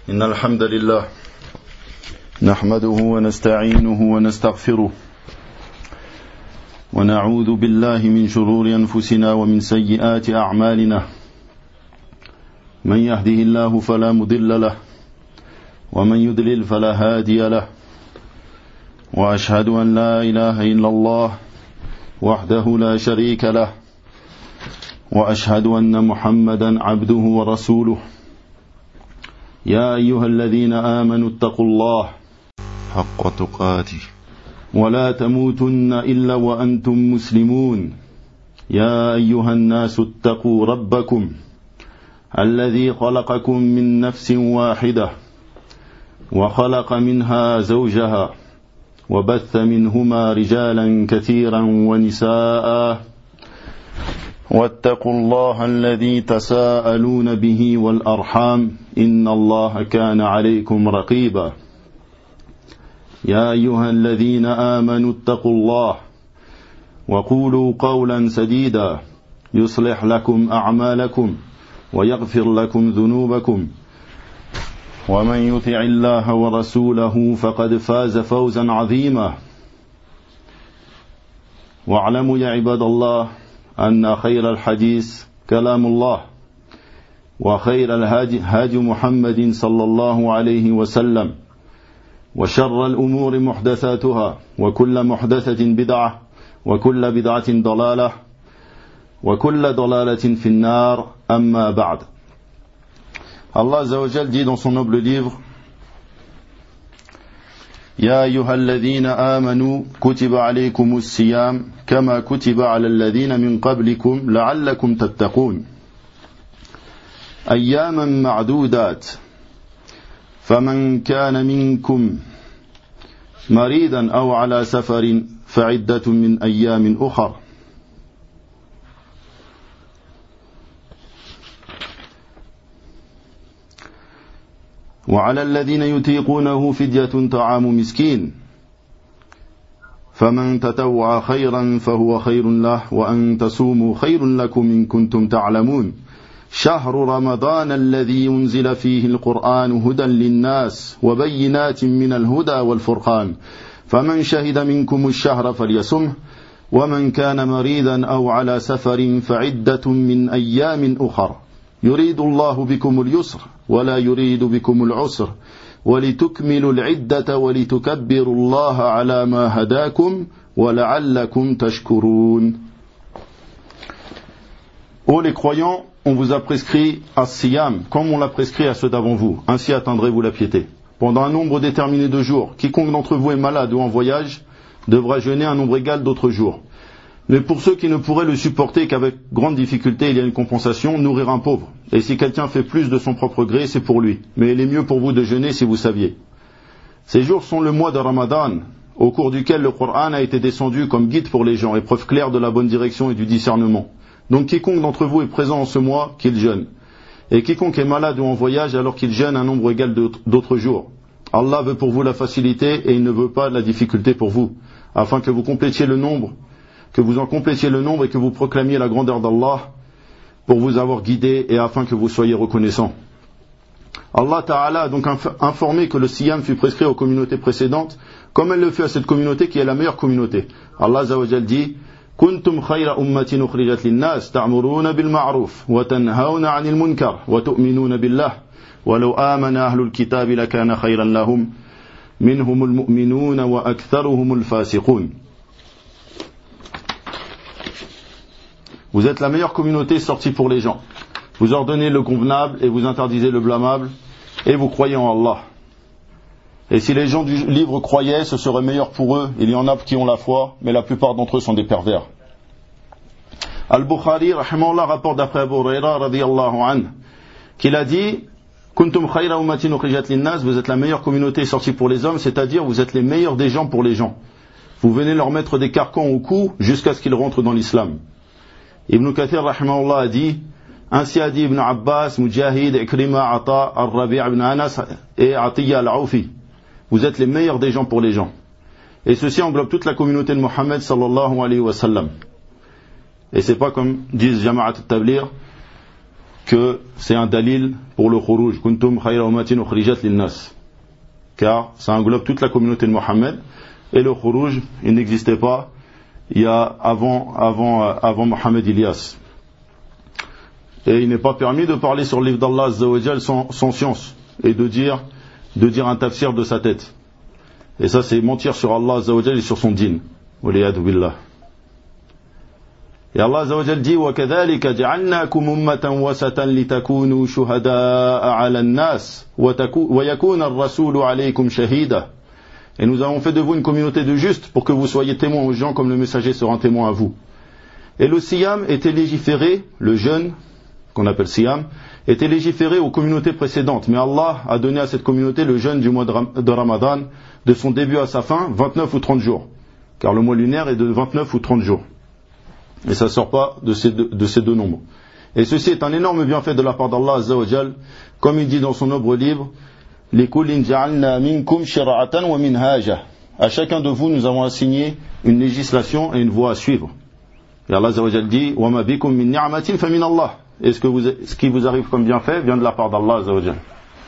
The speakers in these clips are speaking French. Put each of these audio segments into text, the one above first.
إن الحمد لله نحمده ونستعينه ونستغفره ونعوذ بالله من شرور أنفسنا ومن سيئات أعمالنا من يهده الله فلا مضل له ومن يضلل فلا هادي له وأشهد أن لا إله إلا الله وحده لا شريك له وأشهد أن محمدا عبده ورسوله يا أيها الذين آمنوا اتقوا الله حق تقاته ولا تموتن إلا وأنتم مسلمون يا أيها الناس اتقوا ربكم الذي خلقكم من نفس واحدة وخلق منها زوجها وبث منهما رجالا كثيرا ونساء واتقوا الله الذي تساءلون به والأرحام إن الله كان عليكم رقيبا يا أيها الذين آمنوا اتقوا الله وقولوا قولا سديدا يصلح لكم أعمالكم ويغفر لكم ذنوبكم ومن يطع الله ورسوله فقد فاز فوزا عظيما واعلموا يا عباد الله أن خير الحديث كلام الله وخير الهادي هادي محمد صلى الله عليه وسلم وشر الأمور محدثاتها وكل محدثة بدعة وكل بدعة ضلالة وكل ضلالة في النار أما بعد. Allah Azza wa Jal dit dans son noble livre: يا أيها الذين آمنوا كتب عليكم الصيام كما كتب على الذين من قبلكم لعلكم تتقون أياما معدودات فمن كان منكم مريضا أو على سفر فعدة من أيام أخر وعلى الذين يطيقونه فدية طعام مسكين فمن تطوع خيرا فهو خير له وأن تصوموا خير لكم إن كنتم تعلمون شهر رمضان الذي ينزل فيه القرآن هدى للناس وبينات من الهدى والفرقان فمن شهد منكم الشهر فليصمه ومن كان مريضا أو على سفر فعدة من أيام أخر يريد الله بكم اليسر ولا يريد بكم العسر ولتكملوا العدة ولتكبروا الله على ما هداكم ولعلكم تشكرون. Ô les croyants, on vous a prescrit as-siyam, comme on l'a prescrit à ceux d'avant vous. Ainsi atteindrez-vous la piété. Pendant un nombre déterminé de jours, quiconque d'entre vous est malade ou en voyage devra jeûner un nombre égal d'autres jours. Mais pour ceux qui ne pourraient le supporter qu'avec grande difficulté, il y a une compensation, nourrir un pauvre. Et si quelqu'un fait plus de son propre gré, c'est pour lui. Mais il est mieux pour vous de jeûner si vous saviez. Ces jours sont le mois de Ramadan, au cours duquel le Coran a été descendu comme guide pour les gens, et preuve claire de la bonne direction et du discernement. Donc quiconque d'entre vous est présent en ce mois, qu'il jeûne. Et quiconque est malade ou en voyage, alors qu'il jeûne un nombre égal d'autres jours. Allah veut pour vous la facilité et il ne veut pas la difficulté pour vous, afin que vous complétiez le nombre, que vous en complétiez le nombre et que vous proclamiez la grandeur d'Allah pour vous avoir guidé et afin que vous soyez reconnaissants. Allah Ta'ala a donc informé que le siyam fut prescrit aux communautés précédentes, comme elle le fait à cette communauté qui est la meilleure communauté. Allah Azza wa Jal dit: كنتم خير أمة أخرجت للناس تأمرون بالمعروف وتنهون عن المنكر وتؤمنون بالله ولو آمن أهل الكتاب لكان خيرا لهم منهم المؤمنون وأكثرهم الفاسقون. Vous êtes la meilleure communauté sortie pour les gens. Vous ordonnez le convenable et vous interdisez le blâmable et vous croyez en Allah. Et si les gens du livre croyaient, ce serait meilleur pour eux. Il y en a qui ont la foi, mais la plupart d'entre eux sont des pervers. Al-Bukhari, rahimahullah, rapporte d'après Abu Huraira, radiyallahu anhu, qu'il a dit: Kuntum khayra ummatin ukhrijat linnas, vous êtes la meilleure communauté sortie pour les hommes, c'est-à-dire vous êtes les meilleurs des gens pour les gens. Vous venez leur mettre des carcans au cou jusqu'à ce qu'ils rentrent dans l'islam. Ibn Kathir, rahimahullah, a dit: ainsi a dit Ibn Abbas, Mujahid, Ikrima, Ata, Ar-Rabi' ibn Anas et Atiyya al-Awfi. Vous êtes les meilleurs des gens pour les gens. Et ceci englobe toute la communauté de Mohammed sallallahu alayhi wa sallam. Et c'est pas comme disent Jama'at al-Tablir, que c'est un dalil pour le khuruj. Kuntum khayra ummatin ukhrijat lin-nas. Car ça englobe toute la communauté de Mohammed. Et le khuruj, il n'existait pas il y a avant Mohammed Ilyas. Et il n'est pas permis de parler sur le livre d'Allah Azza wa Jal sans science et de dire un tafsir de sa tête. Et ça, c'est mentir sur Allah Azza wa Jal et sur son dîn. Waliyadu billah. Et Allah Azza wa Jal dit وَكَذَلِكَ جَعَلْنَاكُمْ أُمَّةً وَسَطًا لِتَكُونُوا شُهَدَاءَ عَلَى النَّاسِ وَيَكُونَ الرَّسُولُ عَلَيْكُمْ شَهِيدًا. Et nous avons fait de vous une communauté de justes pour que vous soyez témoins aux gens comme le messager sera témoin à vous. Et le siyam était légiféré, le jeûne, qu'on appelle siyam, était légiféré aux communautés précédentes. Mais Allah a donné à cette communauté le jeûne du mois de Ramadan, de son début à sa fin, 29 ou 30 jours. Car le mois lunaire est de 29 ou 30 jours. Et ça ne sort pas de ces deux nombres. Et ceci est un énorme bienfait de la part d'Allah Azza wa Jal, comme il dit dans son noble livre, لِكُلٍّ جَعَلْنَا مِنْكُمْ شِرَعَةً وَمِنْهَاجًا. À chacun de vous, nous avons assigné une législation et une voie à suivre. Et Allah Azza wa Jal dit, وَمَا بِكُمْ مِنْ نِعْمَةٍ فَمِنَ اللَّهِ. Et ce qui vous arrive comme bienfait vient de la part d'Allah Azza wa Jal.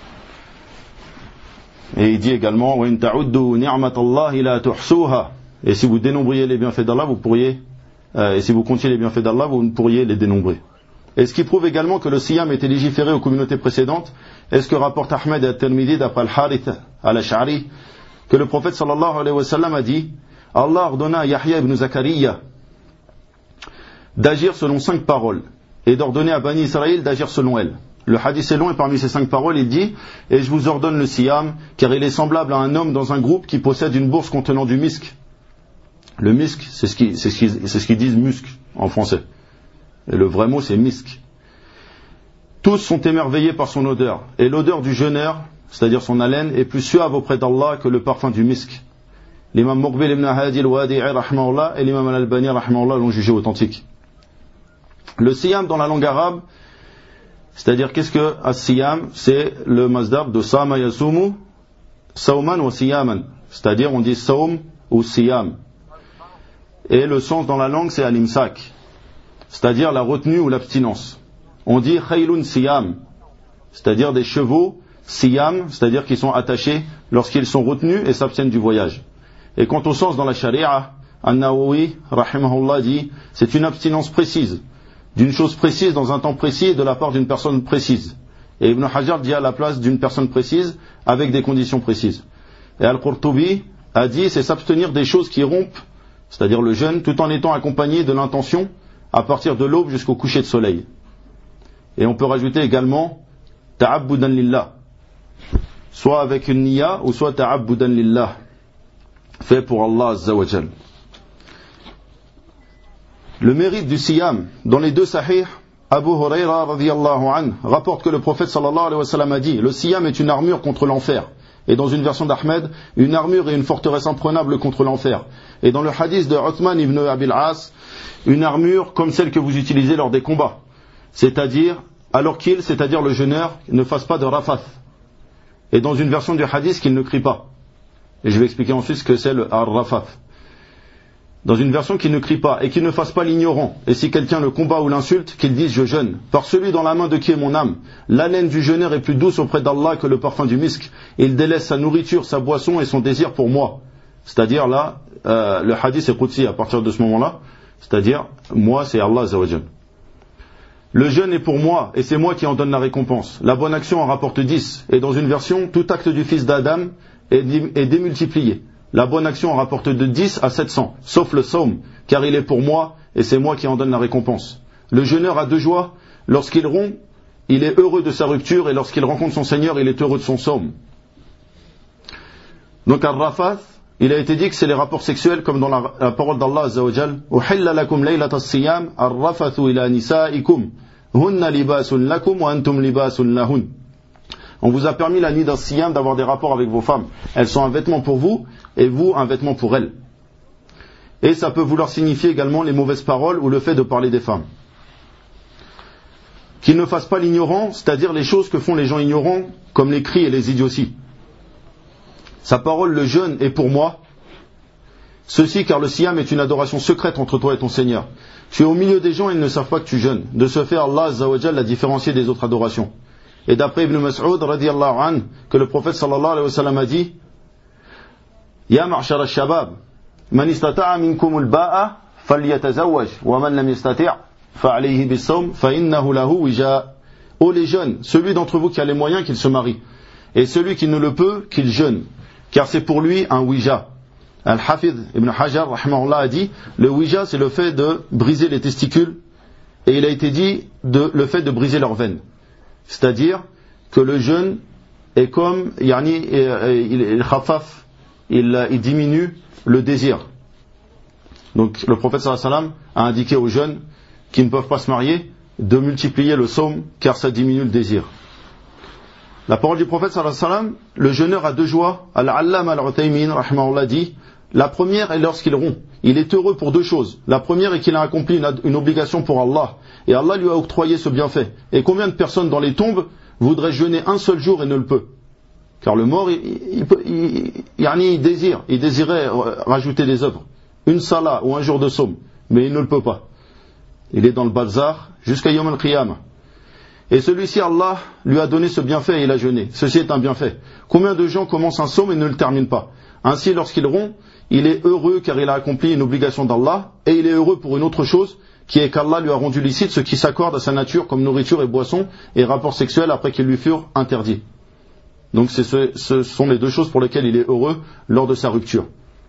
Et il dit également, وَإِن تَعُدُّوا نِعْمَةَ اللَّهِ لَا تُحْصُوهَا. Et si vous dénombriez les bienfaits d'Allah, et si vous comptiez les bienfaits d'Allah, vous ne pourriez les dénombrer. Et ce qui prouve également que le siyam était légiféré aux communautés précédentes, est ce que rapporte Ahmed et At-Tirmidhi d'après Al-Harith al-Ash'ari, que le prophète sallallahu alayhi wa sallam a dit, Allah ordonna à Yahya ibn Zakariya d'agir selon 5 paroles, et d'ordonner à Bani Israël d'agir selon elles. Le hadith est long et parmi ces 5 paroles, il dit, et je vous ordonne le siyam, car il est semblable à un homme dans un groupe qui possède une bourse contenant du misk. Le misk, c'est ce qu'ils disent musc en français. Et le vrai mot, c'est misk. Tous sont émerveillés par son odeur. Et l'odeur du jeûneur, c'est-à-dire son haleine, est plus suave auprès d'Allah que le parfum du misk. L'imam Muqbil ibn Hadi al-Wadi'i rahmahullah et l'imam al-Albani rahmahullah l'ont jugé authentique. Le siyam dans la langue arabe, c'est-à-dire qu'est-ce que as-siyam? C'est le masdar de sama yasumu, sawman wa siyaman. C'est-à-dire on dit sawm ou siyam. Et le sens dans la langue, c'est al-imsak, c'est-à-dire la retenue ou l'abstinence. On dit khaylun siyam, c'est-à-dire des chevaux siyam, c'est-à-dire qui sont attachés lorsqu'ils sont retenus et s'abstiennent du voyage. Et quant au sens dans la charia, An-Nawawi rahimahullah dit, c'est une abstinence précise, d'une chose précise dans un temps précis et de la part d'une personne précise. Et Ibn Hajar dit à la place d'une personne précise avec des conditions précises. Et Al-Qurtubi a dit, c'est s'abstenir des choses qui rompent, c'est-à-dire le jeûne, tout en étant accompagné de l'intention à partir de l'aube jusqu'au coucher de soleil. Et on peut rajouter également ta'abbudan lillah, soit avec une niya ou soit ta'abbudan lillah, fait pour Allah Azza wa Jal. Le mérite du siyam, dans les 2 sahih, Abu Huraira radiyallahu anhu rapporte que le prophète sallallahu alayhi wa sallam a dit, le siyam est une armure contre l'enfer. Et dans une version d'Ahmed, une armure et une forteresse imprenable contre l'enfer. Et dans le hadith de Uthman ibn Abil As, une armure comme celle que vous utilisez lors des combats. C'est-à-dire, c'est-à-dire le jeûneur, ne fasse pas de rafath. Et dans une version du hadith, qu'il ne crie pas. Et je vais expliquer ensuite ce que c'est le rafath. Dans une version qu'il ne crie pas et qu'il ne fasse pas l'ignorant. Et si quelqu'un le combat ou l'insulte, qu'il dise je jeûne. Par celui dans la main de qui est mon âme. L'haleine du jeûneur est plus douce auprès d'Allah que le parfum du misk. Et il délaisse sa nourriture, sa boisson et son désir pour moi. C'est-à-dire là, le hadith est qudsi à partir de ce moment-là. C'est-à-dire, moi c'est Allah Azza wa Jal. Le jeûne est pour moi et c'est moi qui en donne la récompense. La bonne action en rapporte 10. Et dans une version, tout acte du fils d'Adam est démultiplié. La bonne action en rapporte de 10 à 700, sauf le sawm, car il est pour moi et c'est moi qui en donne la récompense. Le jeûneur a 2 joies. Lorsqu'il rompt, il est heureux de sa rupture et lorsqu'il rencontre son Seigneur, il est heureux de son sawm. Donc al-rafath, il a été dit que c'est les rapports sexuels comme dans la parole d'Allah Azza wa Jal. Uhilla lakum laylata as-siyam ar-rafathu ila nisaikum hunna libasun lakum wa antum libasun lahun. On vous a permis la nuit d'un siyam d'avoir des rapports avec vos femmes. Elles sont un vêtement pour vous et vous un vêtement pour elles. Et ça peut vouloir signifier également les mauvaises paroles ou le fait de parler des femmes. Qu'ils ne fassent pas l'ignorant, c'est-à-dire les choses que font les gens ignorants, comme les cris et les idioties. Sa parole, le jeûne, est pour moi. Ceci car le siyam est une adoration secrète entre toi et ton Seigneur. Tu es au milieu des gens et ils ne savent pas que tu jeûnes. De ce fait, Allah Azza wa Jal l'a différencié des autres adorations. Et d'après Ibn Mas'ud, radiyallahu anhu, que le prophète sallallahu alayhi wa sallam a dit, Ya ma'shar al-shabab, man istata'a minkum al-ba'a, falyatazawwaj, wa man lam yastati' fa'alayhi bis-sawm, fa'innahu lahu wija. Ô les jeunes, celui d'entre vous qui a les moyens, qu'il se marie. Et celui qui ne le peut, qu'il jeûne. Car c'est pour lui un wija. Al-Hafidh Ibn Hajar, rahimahullah, a dit, le wija, c'est le fait de briser les testicules, et il a été dit le fait de briser leurs veines. C'est-à-dire que le jeûne est comme, il khafaf, il diminue le désir. Donc le prophète sallallahu alayhi wa sallam a indiqué aux jeunes qui ne peuvent pas se marier de multiplier le psaume car ça diminue le désir. La parole du prophète sallallahu alayhi wa sallam, le jeûneur a deux joies. Al-Allama al-Uthaymin rahimahullah dit, la première est lorsqu'il rompt. Il est heureux pour deux choses. La première est qu'il a accompli une obligation pour Allah et Allah lui a octroyé ce bienfait. Et combien de personnes dans les tombes voudraient jeûner un seul jour et ne le peut? Car le mort, il désirait rajouter des œuvres. Une salat ou un jour de psaume, mais il ne le peut pas. Il est dans le bazar jusqu'à Yom al-Qiyamah. Et celui-ci, Allah lui a donné ce bienfait et il a jeûné. Ceci est un bienfait. Combien de gens commencent un psaume et ne le terminent pas? Ainsi, lorsqu'il rompt, il est heureux car il a accompli une obligation d'Allah et il est heureux pour une autre chose qui est qu'Allah lui a rendu licite ce qui s'accorde à sa nature comme nourriture et boisson et rapports sexuels après qu'ils lui furent interdits. Donc ce sont les deux choses pour lesquelles il est heureux lors de sa rupture.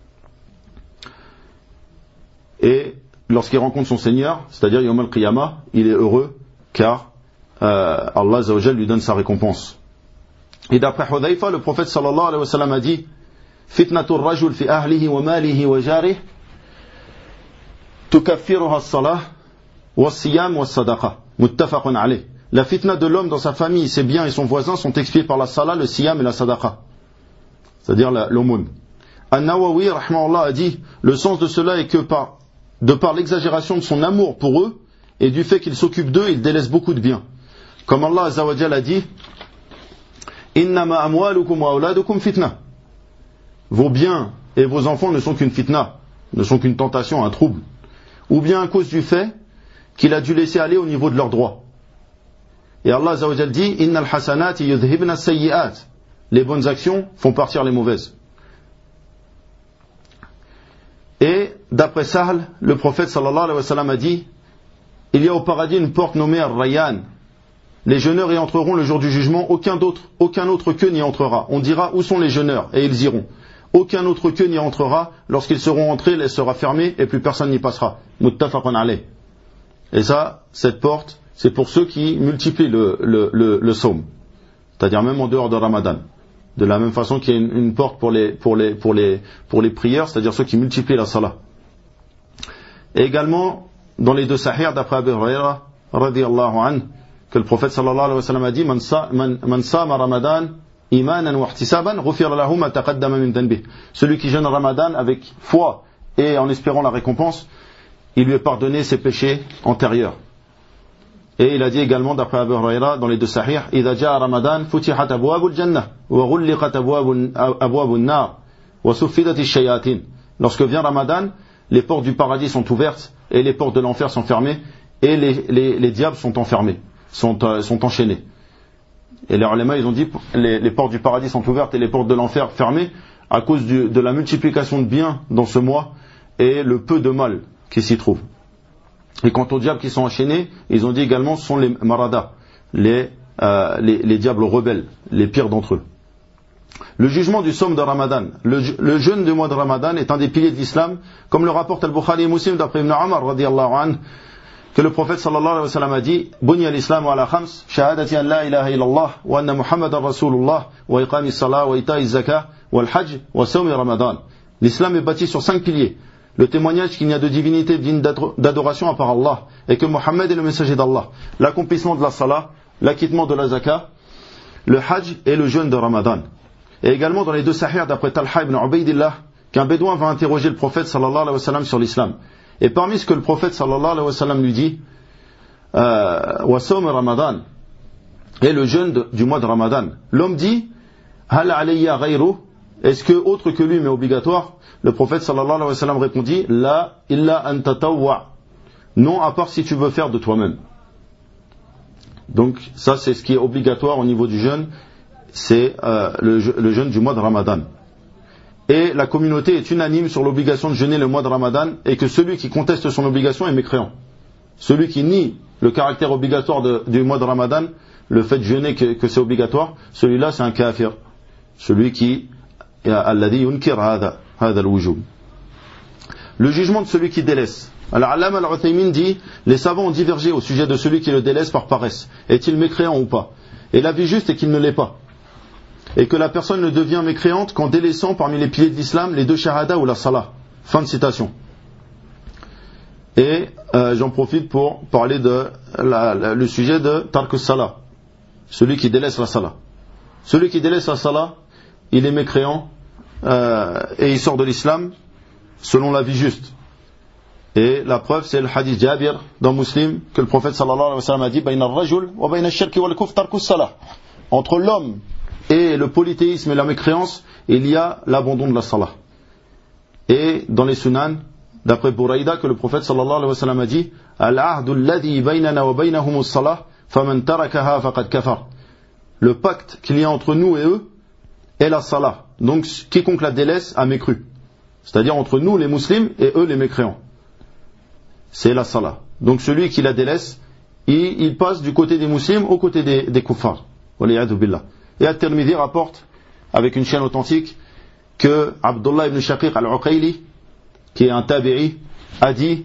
Et lorsqu'il rencontre son Seigneur, c'est-à-dire Yom al-Qiyamah, il est heureux car Allah Azza wa Jal lui donne sa récompense. Et d'après Hudhayfa, le prophète sallallahu alayhi wa sallam a dit, Fitnatul rajul fi ahlihi wa malihi wa jarih tukaffiruha as-salah wa as-siyam wa as-sadaqa muttafaqun alayh. La fitna de l'homme dans sa famille, ses biens et son voisin sont expiés par la salah, le siyam et la sadaqa, c'est-à-dire l'aumône. An-Nawawi rahimahullah a dit, le sens de cela est que de par l'exagération de son amour pour eux et du fait qu'il s'occupe d'eux, il délaisse beaucoup de biens. Comme Allah Azza wa Jalla a dit, Innama amwalukum wa auladukum fitna. Vos biens et vos enfants ne sont qu'une fitna, ne sont qu'une tentation, un trouble. Ou bien à cause du fait qu'il a dû laisser aller au niveau de leurs droits. Et Allah Azza wa Jalla dit, Innal hasanati yudhibna as-sayyi'at. Les bonnes actions font partir les mauvaises. Et d'après Sahl, le prophète sallallahu alayhi wa sallam a dit, il y a au paradis une porte nommée Ar-Rayyan. Les jeûneurs y entreront le jour du jugement, aucun autre qu'eux n'y entrera. On dira, où sont les jeûneurs? Et ils iront. Aucun autre qu'eux n'y entrera. Lorsqu'ils seront entrés, elle sera fermée et plus personne n'y passera. Muttafaqun alayh. Et ça, cette porte, c'est pour ceux qui multiplient le psaume. C'est-à-dire même en dehors de Ramadan. De la même façon qu'il y a une porte pour les prières, c'est-à-dire ceux qui multiplient la salat. Et également, dans les deux sahih, d'après Abu Huraira, radiyallahu anhu, que le prophète sallallahu alayhi wa sallam a dit, Man sama Ramadan imanan wa ihtisaban ghufira lahu ma taqaddama min dhanbih. Celui qui jeûne Ramadan avec foi et en espérant la récompense, il lui est pardonné ses péchés antérieurs. Et il a dit également, d'après Abu Huraira, dans les deux sahih, Idha ja'a Ramadan futihat abwabul jannah wa ghulliqat abwabun nar wa suffidat ash-shayatin. Lorsque vient Ramadan, les portes du paradis sont ouvertes et les portes de l'enfer sont fermées et les diables sont enfermés, sont enchaînés. Et les ulama, ils ont dit, les portes du paradis sont ouvertes et les portes de l'enfer fermées à cause de la multiplication de biens dans ce mois et le peu de mal qui s'y trouve. Et quant aux diables qui sont enchaînés, ils ont dit également, ce sont les maradas, les diables rebelles, les pires d'entre eux. Le jugement du psaume de Ramadan, le jeûne du mois de Ramadan est un des piliers de l'islam, comme le rapporte Al-Bukhari et Muslim d'après Ibn Umar radiyallahu anhu, que le prophète sallallahu alayhi wa sallam a dit, Bunya al-Islam ala khams, shahadati an la ilaha illallah, wa anna Muhammadan Rasulullah, wa iqami salah, wa ita'i zakah, wa al-hajj, wa sawmi Ramadan. L'islam est bâti sur 5 piliers. Le témoignage qu'il n'y a de divinité digne d'adoration à part Allah, et que Mohammed est le messager d'Allah. L'accomplissement de la salah, l'acquittement de la zakah, le hajj et le jeûne de Ramadan. Et également dans les deux sahih d'après Talha ibn Ubaydillah, qu'un bédouin va interroger le prophète sallallahu alayhi wa sallam sur l'islam. Et parmi ce que le prophète sallallahu alayhi wa sallam lui dit, wa sawm Ramadan, et le jeûne du mois de Ramadan. L'homme dit, hal alayya ghayru, est-ce que autre que lui mais obligatoire? Le prophète sallallahu alayhi wa sallam répondit, la illa an tatawwa, Non, à part si tu veux faire de toi-même. Donc ça c'est ce qui est obligatoire au niveau du jeûne, c'est le jeûne du mois de Ramadan. Et la communauté est unanime sur l'obligation de jeûner le mois de Ramadan, et que celui qui conteste son obligation est mécréant. Celui qui nie le caractère obligatoire du mois de Ramadan, le fait de jeûner que c'est obligatoire, celui-là c'est un kafir. Celui qui alladhi yunkir hada al-wujub. Le jugement de celui qui délaisse. Al-Allama al-Uthaymin dit, les savants ont divergé au sujet de celui qui le délaisse par paresse. Est-il mécréant ou pas? Et l'avis juste est qu'il ne l'est pas. Et que la personne ne devient mécréante qu'en délaissant parmi les piliers de l'islam les deux shahada ou la salah. Fin de citation. Et j'en profite pour parler le sujet de tark salah. Celui qui délaisse la salah. Celui qui délaisse la salah, il est mécréant et il sort de l'islam selon l'avis juste. Et la preuve c'est le hadith Jabir dans Muslim que le prophète sallallahu alayhi wa sallam a dit bayna ar-rajul wa bayna ash-shirki wal kufr tarku as-salah. Entre l'homme et le polythéisme et la mécréance, il y a l'abandon de la salah. Et dans les sunan, d'après Buraïda, que le prophète sallallahu alayhi wa sallam a dit al-ahdu alladhi baynana wa baynahum as-salah faman tarakaha faqad kafar. Le pacte qu'il y a entre nous et eux est la salah. Donc quiconque la délaisse a mécru. C'est-à-dire entre nous les musulmans et eux les mécréants. C'est la salah. Donc celui qui la délaisse, il passe du côté des musulmans au côté des kuffars. Waliyadu billah. Et At-Tirmidhi rapporte, avec une chaîne authentique, que Abdullah ibn Shaqiq al-Uqayli, qui est un tabi'i, a dit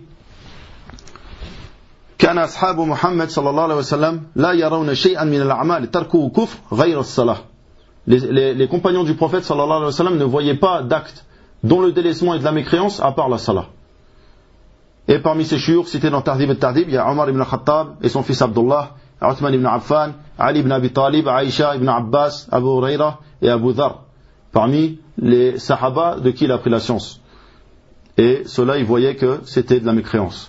كان أصحاب محمد صلى الله عليه وسلم لا يرون شيئا من الأعمال تركه كفر غير الصلاة. Les compagnons du prophète sallallahu alayhi wa sallam ne voyaient pas d'actes dont le délaissement est de la mécréance à part la salah. Et parmi ces shuyukh cités dans Tahdhib al-Tahdhib, il y a Omar ibn Khattab et son fils Abdullah, Uthman ibn Affan, Ali ibn Abi Talib, Aïcha ibn Abbas, Abu Huraira et Abu Dhar, parmi les sahaba de qui il a pris la science. Et ceux-là, ils voyaient que c'était de la mécréance.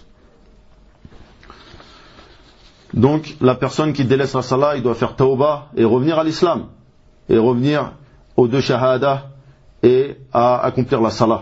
Donc, la personne qui délaisse la salah, il doit faire tawbah et revenir à l'islam, et revenir aux deux shahada et à accomplir la salah.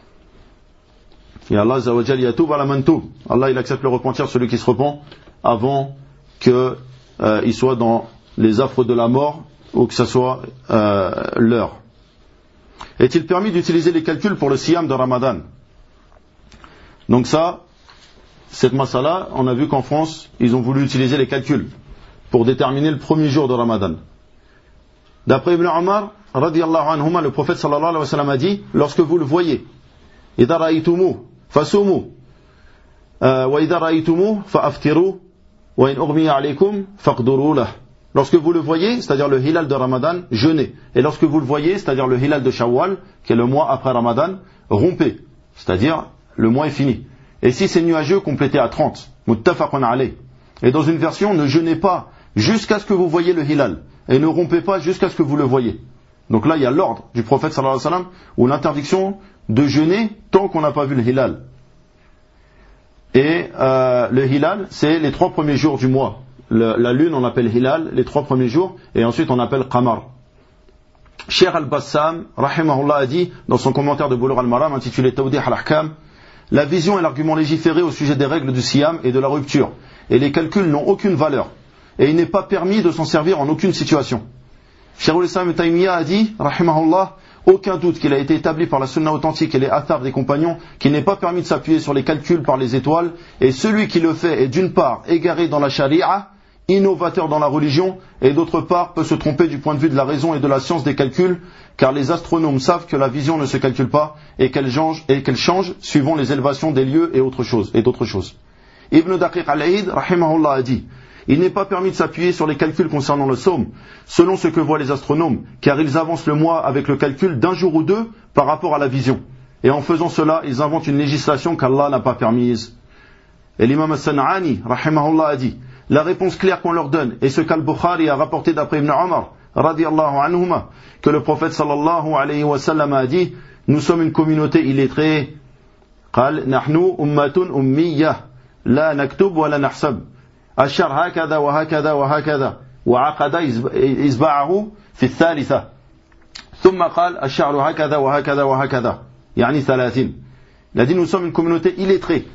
Et Allah Azza wa Jalla yatoub ala man toub. Allah il accepte le repentir celui qui se repent avant que il soit dans les affres de la mort ou que ce soit l'heure. Est-il permis d'utiliser les calculs pour le siyam de Ramadan? Donc ça, cette masala, on a vu qu'en France, ils ont voulu utiliser les calculs pour déterminer le premier jour de Ramadan. D'après Ibn Umar, radiyallahu anhuma, le prophète sallallahu alayhi wa sallam a dit, lorsque vous le voyez, idha ra'aytumu fasumu wa idha ra'aytumu fa'aftiru wa in ughmiya alaykum faqduru lah. Lorsque vous le voyez, c'est-à-dire le hilal de Ramadan, jeûnez. Et lorsque vous le voyez, c'est-à-dire le hilal de Shawwal, qui est le mois après Ramadan, rompez. C'est-à-dire, le mois est fini. Et si c'est nuageux, complétez à 30. Muttafaqun alayh. Et dans une version, ne jeûnez pas jusqu'à ce que vous voyez le hilal. Et ne rompez pas jusqu'à ce que vous le voyez. Donc là, il y a l'ordre du prophète sallallahu alayhi wa sallam, ou l'interdiction de jeûner tant qu'on n'a pas vu le hilal. Et le hilal, c'est les 3 premiers jours du mois. La lune, on appelle hilal, les 3 premiers jours, et ensuite on appelle qamar. Cheikh al-Bassam, rahimahullah, a dit, dans son commentaire de Bulugh al-Maram, intitulé Tawdih al-Ahkam, la vision est l'argument légiféré au sujet des règles du siyam et de la rupture, et les calculs n'ont aucune valeur, et il n'est pas permis de s'en servir en aucune situation. Cheikh al-Islam ibn Taymiyyah a dit, rahimahullah, aucun doute qu'il a été établi par la sunna authentique et les athar des compagnons qu'il n'est pas permis de s'appuyer sur les calculs par les étoiles, et celui qui le fait est d'une part égaré dans la charia, innovateur dans la religion, et d'autre part peut se tromper du point de vue de la raison et de la science des calculs, car les astronomes savent que la vision ne se calcule pas et qu'elle change suivant les élévations des lieux et d'autres choses. Ibn Daqiq al-Aïd, rahimahullah, a dit, il n'est pas permis de s'appuyer sur les calculs concernant le sawm, selon ce que voient les astronomes, car ils avancent le mois avec le calcul d'un jour ou deux par rapport à la vision. Et en faisant cela, ils inventent une législation qu'Allah n'a pas permise. Et l'imam al-San'ani, rahimahullah, a dit, la réponse claire qu'on leur donne, et ce qu'Al-Bukhari a rapporté d'après Ibn Umar, radiyallahu anhuma, que le prophète sallallahu alayhi wa sallam a dit, nous sommes une communauté illettrée. قال نحن أمة أمية لا نكتب ولا نحسب الشر هكذا وهكذا وهكذا وعقد إصبعه في الثالثة ثم قال الشعر هكذا وهكذا وهكذا يعني 30. Il a dit nous sommes une communauté illettrée.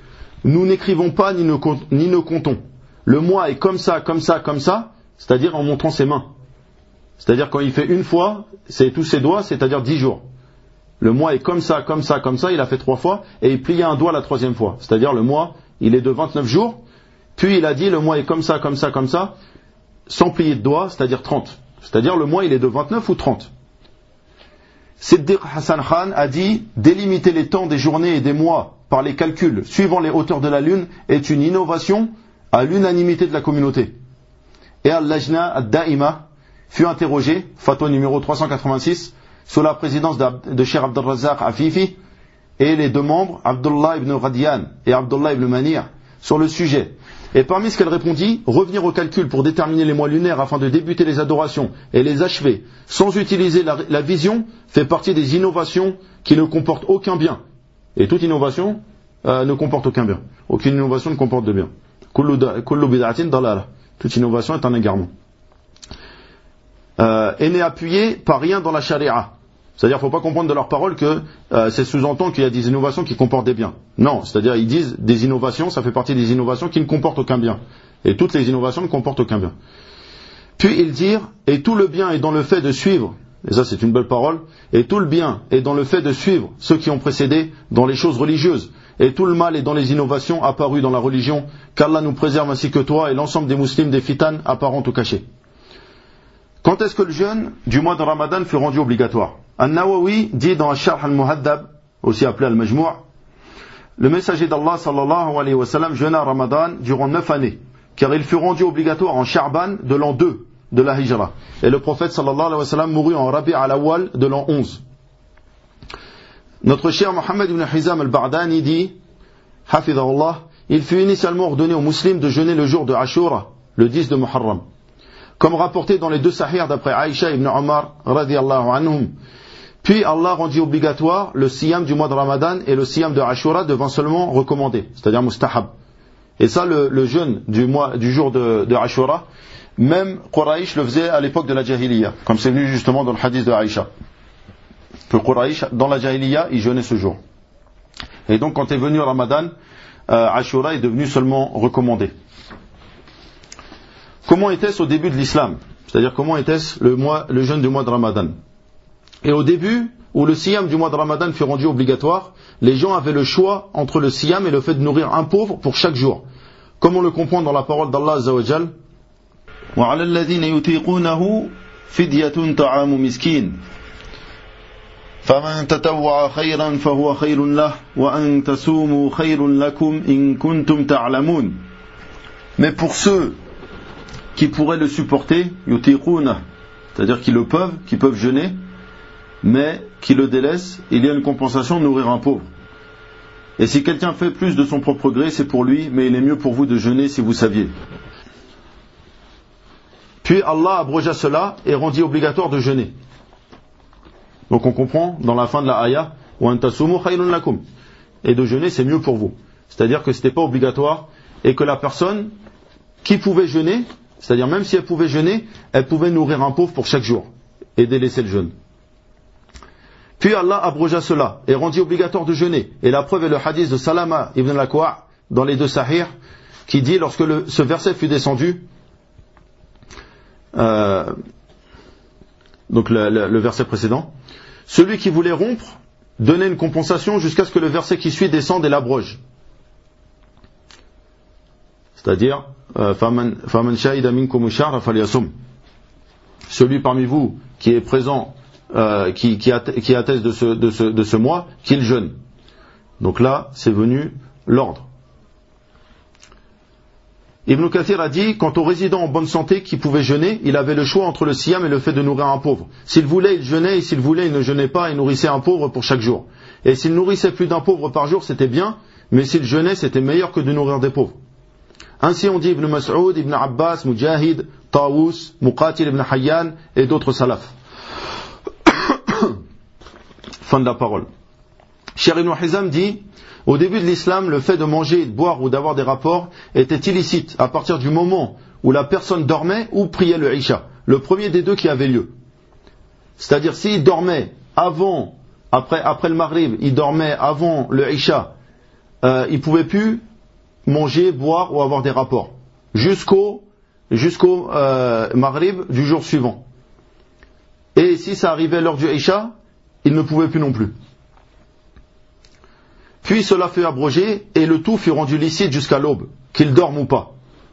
nous n'écrivons pas ni ne comptons. Le mois est comme ça, comme ça, comme ça, c'est-à-dire en montrant ses mains. C'est-à-dire quand il fait une fois, c'est tous ses doigts, c'est-à-dire 10 jours. Le mois est comme ça, comme ça, comme ça, il a fait 3 fois, et il plie un doigt la 3e fois. C'est-à-dire le mois, il est de 29 jours, puis il a dit le mois est comme ça, comme ça, comme ça, sans plier de doigts, c'est-à-dire 30. C'est-à-dire le mois il est de 29 ou 30. Siddiq Hassan Khan a dit délimiter les temps des journées et des mois par les calculs suivant les hauteurs de la lune est une innovation à l'unanimité de la communauté. Et Al-Lajna Ad-Da'ima fut interrogé, fatwa numéro 386, sous la présidence de Cheikh Abdel Razak Afifi et les 2 membres, Abdullah ibn Radian et Abdullah ibn Manir, sur le sujet. Et parmi ce qu'elle répondit, revenir au calcul pour déterminer les mois lunaires afin de débuter les adorations et les achever sans utiliser la vision fait partie des innovations qui ne comportent aucun bien. Et toute innovation ne comporte aucun bien. Aucune innovation ne comporte de bien. Kullu bid'atin dalala. Toute innovation est un égarement. Et n'est appuyé par rien dans la charia. C'est-à-dire qu'il ne faut pas comprendre de leurs paroles que c'est sous-entend qu'il y a des innovations qui comportent des biens. Non, c'est-à-dire ils disent des innovations, ça fait partie des innovations qui ne comportent aucun bien. Et toutes les innovations ne comportent aucun bien. Puis ils dirent, et tout le bien est dans le fait de suivre, et ça c'est une belle parole, et tout le bien est dans le fait de suivre ceux qui ont précédé dans les choses religieuses, et tout le mal est dans les innovations apparues dans la religion, qu'Allah nous préserve ainsi que toi et l'ensemble des musulmans des fitanes apparentes ou cachées. Quand est-ce que le jeûne du mois de Ramadan fut rendu obligatoire? An-Nawawi dit dans Al-Sharh al-Muhaddab, aussi appelé Al-Majmou', le messager d'Allah sallallahu alayhi wa sallam jeûna Ramadan durant 9 années, car il fut rendu obligatoire en Sha'ban de l'an 2 de la Hijra. Et le prophète sallallahu alayhi wa sallam mourut en Rabi' al-Awwal de l'an 11. Notre cher Mohammed ibn Hizam al-Ba'dani dit, Hafidhahullah, il fut initialement ordonné aux musulmans de jeûner le jour de Ashura, le 10 de Muharram. Comme rapporté dans les 2 Sahih d'après Aïcha ibn Omar radiyallahu anhum. Puis Allah rendit obligatoire le siyam du mois de Ramadan et le siyam de Ashura devant seulement recommander, c'est-à-dire mustahab. Et ça, le jeûne du jour de Ashura, même Quraïsh le faisait à l'époque de la Jahiliya, comme c'est venu justement dans le hadith de Aïcha. Que Quraïsh, dans la Jahiliya, ils jeûnaient ce jour. Et donc quand est venu Ramadan, Ashura est devenu seulement recommandé. Comment était-ce au début de l'islam? C'est-à-dire comment était-ce le jeûne du mois de Ramadan? Et au début, où le siyam du mois de Ramadan fut rendu obligatoire, les gens avaient le choix entre le siyam et le fait de nourrir un pauvre pour chaque jour. Comme on le comprend dans la parole d'Allah Azza wa Jal, وَعَلَى الَّذِينَ يُطِيقُونَهُ فِدْيَةٌ طَعَامُ مِسْكِينٍ فَمَنْ تَطَوَّعَ خَيْرًا فَهُوَ خَيْرٌ لَهُ وَأَنْ تَصُومُوا خَيْرٌ لَكُمْ إِن كُنتُمْ تَعْلَمُونَ. Mais pour ceux qui pourraient le supporter, yutiquna, c'est-à-dire qui peuvent jeûner, mais qui le délaissent, il y a une compensation de nourrir un pauvre. Et si quelqu'un fait plus de son propre gré, c'est pour lui, mais il est mieux pour vous de jeûner si vous saviez. Puis Allah abrogea cela et rendit obligatoire de jeûner. Donc on comprend dans la fin de la ayah, wa antasumu khayrun lakum, et de jeûner c'est mieux pour vous. C'est-à-dire que c'était pas obligatoire et que la personne qui pouvait jeûner, c'est-à-dire même si elle pouvait jeûner, elle pouvait nourrir un pauvre pour chaque jour et délaisser le jeûne. Puis Allah abrogea cela et rendit obligatoire de jeûner. Et la preuve est le hadith de Salama ibn al-Akwa' dans les 2 Sahih qui dit lorsque ce verset fut descendu, donc le verset précédent, celui qui voulait rompre donnait une compensation jusqu'à ce que le verset qui suit descende et l'abroge. C'est-à-dire فَمَنْ شَهِدَ مِنْكُمُ الشَّهْرَ فَلْيَصُمْ. Celui parmi vous qui est présent, qui atteste de ce mois, qu'il jeûne. Donc là, c'est venu l'ordre. Ibn Kathir a dit, quant aux résidents en bonne santé qui pouvaient jeûner, il avait le choix entre le siyam et le fait de nourrir un pauvre. S'il voulait, il jeûnait, et s'il voulait, il ne jeûnait pas et nourrissait un pauvre pour chaque jour. Et s'il nourrissait plus d'un pauvre par jour, c'était bien, mais s'il jeûnait, c'était meilleur que de nourrir des pauvres. Ainsi on dit Ibn Mas'ud, Ibn Abbas, Mujahid, Tawus, Muqatil ibn Hayyan et d'autres salafs. Fin de la parole. Cheikh Ibn Hizam dit, au début de l'islam, le fait de manger, de boire ou d'avoir des rapports était illicite à partir du moment où la personne dormait ou priait le Isha, le premier des deux qui avait lieu. C'est-à-dire s'il dormait après le Maghrib, il dormait avant le Isha, il ne pouvait plus manger, boire ou avoir des rapports jusqu'au Maghrib du jour suivant. Et si ça arrivait l'heure du Isha, il ne pouvait plus non plus. Puis cela fut abrogé et le tout fut rendu licite jusqu'à l'aube, qu'il dorme ou pas.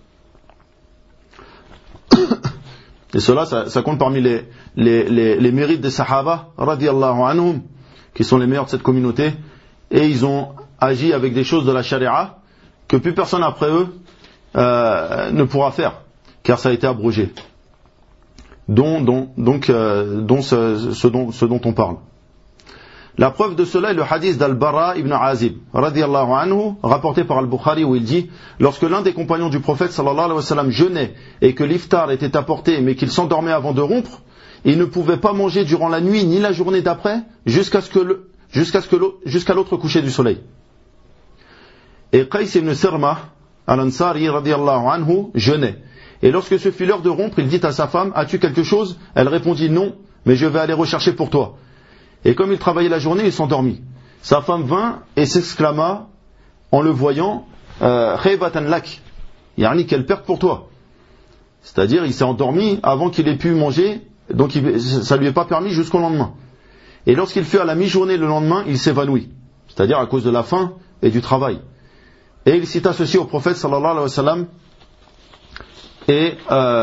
Et cela, ça compte parmi les mérites des Sahaba, radiyallahu anhum, qui sont les meilleurs de cette communauté, et ils ont agi avec des choses de la charia que plus personne après eux ne pourra faire, car ça a été abrogé. Dont ce dont on parle. La preuve de cela est le hadith d'Al-Bara ibn Azib, radiyallahu anhu, rapporté par Al-Bukhari, où il dit: lorsque l'un des compagnons du prophète sallallahu alayhi wa sallam jeûnait et que l'iftar était apporté mais qu'il s'endormait avant de rompre, il ne pouvait pas manger durant la nuit ni la journée d'après jusqu'à l'autre coucher du soleil. Et Qais ibn Sirma al-Ansari radiyallahu anhu jeûnait. Et lorsque ce fut l'heure de rompre, il dit à sa femme: as-tu quelque chose? Elle répondit: non, mais je vais aller rechercher pour toi. Et comme il travaillait la journée, il s'endormit. Sa femme vint et s'exclama en le voyant: Khaybatan lak, yani quelle perte pour toi. C'est-à-dire, il s'est endormi avant qu'il ait pu manger, donc ça ne lui est pas permis jusqu'au lendemain. Et lorsqu'il fut à la mi-journée le lendemain, il s'évanouit, c'est-à-dire à cause de la faim et du travail. Et il cita ceci au prophète sallallahu alayhi wa sallam, et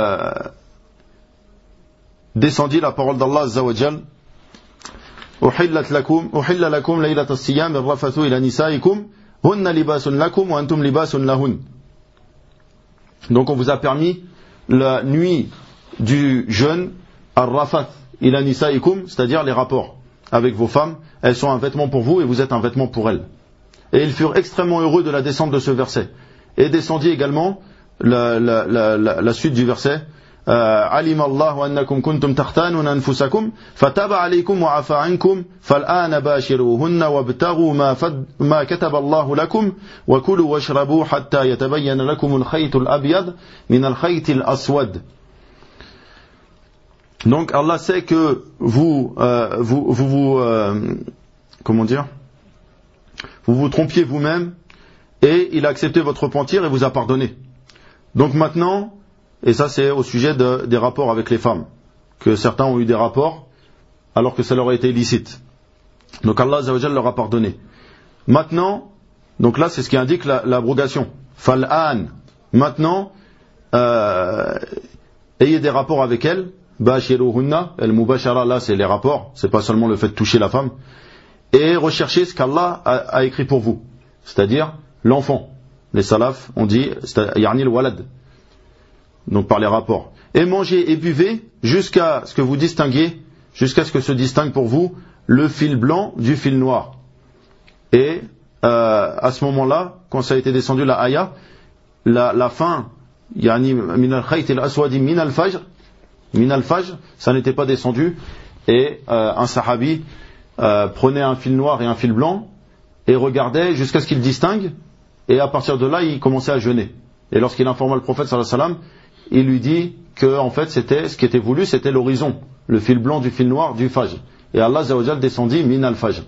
descendit la parole d'Allah azza wa jal: أحل لكم ليلة الصيام الرفث إلى نسائكم هن لباس لكم وأنتم لباس لهن. Donc on vous a permis la nuit du jeûne ar-rafath ila nisaikum, c'est-à-dire les rapports avec vos femmes. Elles sont un vêtement pour vous et vous êtes un vêtement pour elles. Et ils furent extrêmement heureux de la descente de ce verset. Et descendit également la suite du verset: علم الله أنكم كنتم تختانون أنفسكم فتاب عليكم وعفى عنكم فالآن باشروهن وابتغوا ما كتب الله لكم وكلوا واشربوا حتى يتبين لكم الخيط الأبيض من الخيط الأسود. Donc Allah sait que vous trompiez vous-même, et il a accepté votre repentir et vous a pardonné. Donc maintenant, et ça c'est au sujet des rapports avec les femmes, que certains ont eu des rapports alors que ça leur a été illicite. Donc Allah Azza wa Jalla leur a pardonné. Maintenant, donc là c'est ce qui indique l'abrogation. Fal'an, maintenant, ayez des rapports avec elles. Bashiruhunna, el mubashara, là c'est les rapports, c'est pas seulement le fait de toucher la femme. Et recherchez ce qu'Allah a écrit pour vous, c'est-à-dire l'enfant. Les salafs ont dit yarni al-walad, donc par les rapports. Et mangez et buvez jusqu'à ce que vous distinguiez, jusqu'à ce que se distingue pour vous le fil blanc du fil noir. Et à ce moment-là, quand ça a été descendu la ayah, la fin, yani min al-khayt al-aswadi min al-fajr, ça n'était pas descendu, et un sahabi prenait un fil noir et un fil blanc et regardait jusqu'à ce qu'il distingue, et à partir de là il commençait à jeûner. Et lorsqu'il informa le prophète sallallahu alayhi wa sallam, il lui dit que en fait c'était ce qui était voulu, c'était l'horizon, le fil blanc du fil noir du fajr. Et Allah azza wa jal descendit min al-fajr.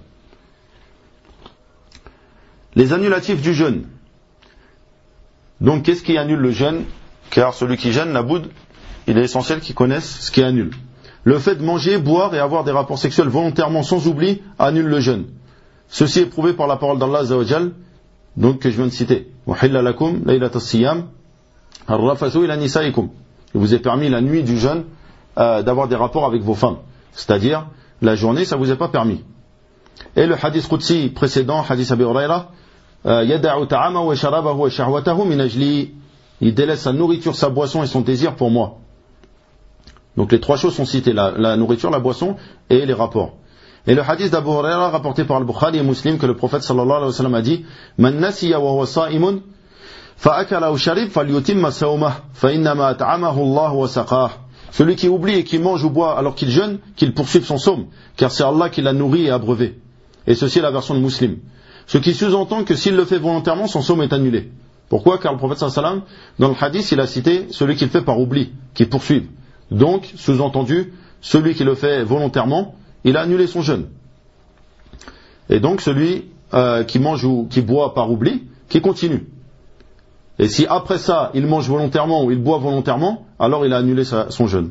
Les annulatifs du jeûne. Donc qu'est-ce qui annule le jeûne? Car celui qui jeûne, Naboud, il est essentiel qu'il connaisse ce qui annule. Le fait de manger, boire et avoir des rapports sexuels volontairement sans oubli annule le jeûne. Ceci est prouvé par la parole d'Allah azza wa jal, donc que je viens de citer. Uhilla lakum laylat as-siyam ar-rafathu ila nisaikum. Il vous est permis la nuit du jeûne d'avoir des rapports avec vos femmes. C'est-à-dire la journée, ça vous est pas permis. Et le hadith qudsi précédent, hadith Abi Huraira, yada'u ta'amahu wa sharabahu wa shahwatahu min ajli, il délaisse sa nourriture, sa boisson et son désir pour moi. Donc les trois choses sont citées, la nourriture, la boisson et les rapports. Et le hadith d'Abu Huraira rapporté par Al-Bukhari et Muslim, que le prophète sallallahu alayhi wa sallam a dit: Man nasiya wa huwa sa'imun fa'akala aw sharib falyutimma sawmah fa innama at'amahu Allah wa saqah. Celui qui oublie et qui mange ou boit alors qu'il jeûne, qu'il poursuive son somme, car c'est Allah qui l'a nourri et abreuvé. Et ceci est la version de Muslim. Ce qui sous-entend que s'il le fait volontairement, son somme est annulé. Pourquoi? Car le prophète sallallahu alayhi wa sallam, dans le hadith, il a cité celui qui le fait par oubli, qui poursuive. Donc, sous-entendu, celui qui le fait volontairement, il a annulé son jeûne. Et donc celui qui mange ou qui boit par oubli, qui continue. Et si après ça, il mange volontairement ou il boit volontairement, alors il a annulé son jeûne.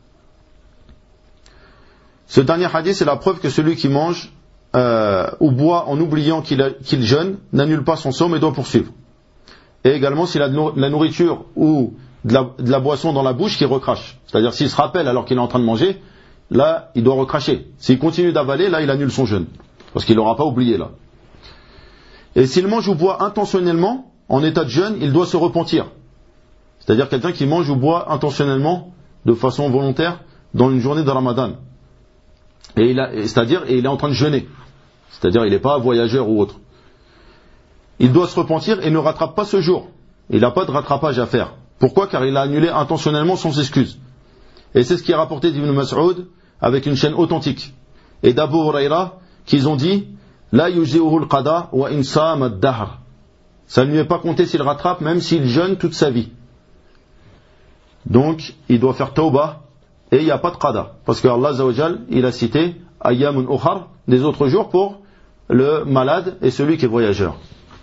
Ce dernier hadith, c'est la preuve que celui qui mange ou boit en oubliant qu'il jeûne n'annule pas son somme et doit poursuivre. Et également s'il a de la nourriture ou de la boisson dans la bouche qui recrache. C'est-à-dire s'il se rappelle alors qu'il est en train de manger, là il doit recracher. S'il continue d'avaler, là il annule son jeûne. Parce qu'il n'aura pas oublié là. Et s'il mange ou boit intentionnellement, en état de jeûne, il doit se repentir. C'est-à-dire quelqu'un qui mange ou boit intentionnellement, de façon volontaire, dans une journée de Ramadan. C'est-à-dire il est en train de jeûner. C'est-à-dire il n'est pas voyageur ou autre. Il doit se repentir et ne rattrape pas ce jour. Il n'a pas de rattrapage à faire. Pourquoi ? Car il a annulé intentionnellement sans excuse. Et c'est ce qui est rapporté d'Ibn Mas'ud avec une chaîne authentique. Et d'Abu Huraira, qu'ils ont dit La yuzi'uhu al-qada wa in sama ad-dahr. Ça ne lui est pas compté s'il rattrape, même s'il jeûne toute sa vie. Donc, il doit faire tawbah, et il n'y a pas de qada. Parce que Allah Azza wa Jal, il a cité ayyamun ukhar, des autres jours pour le malade et celui qui est voyageur.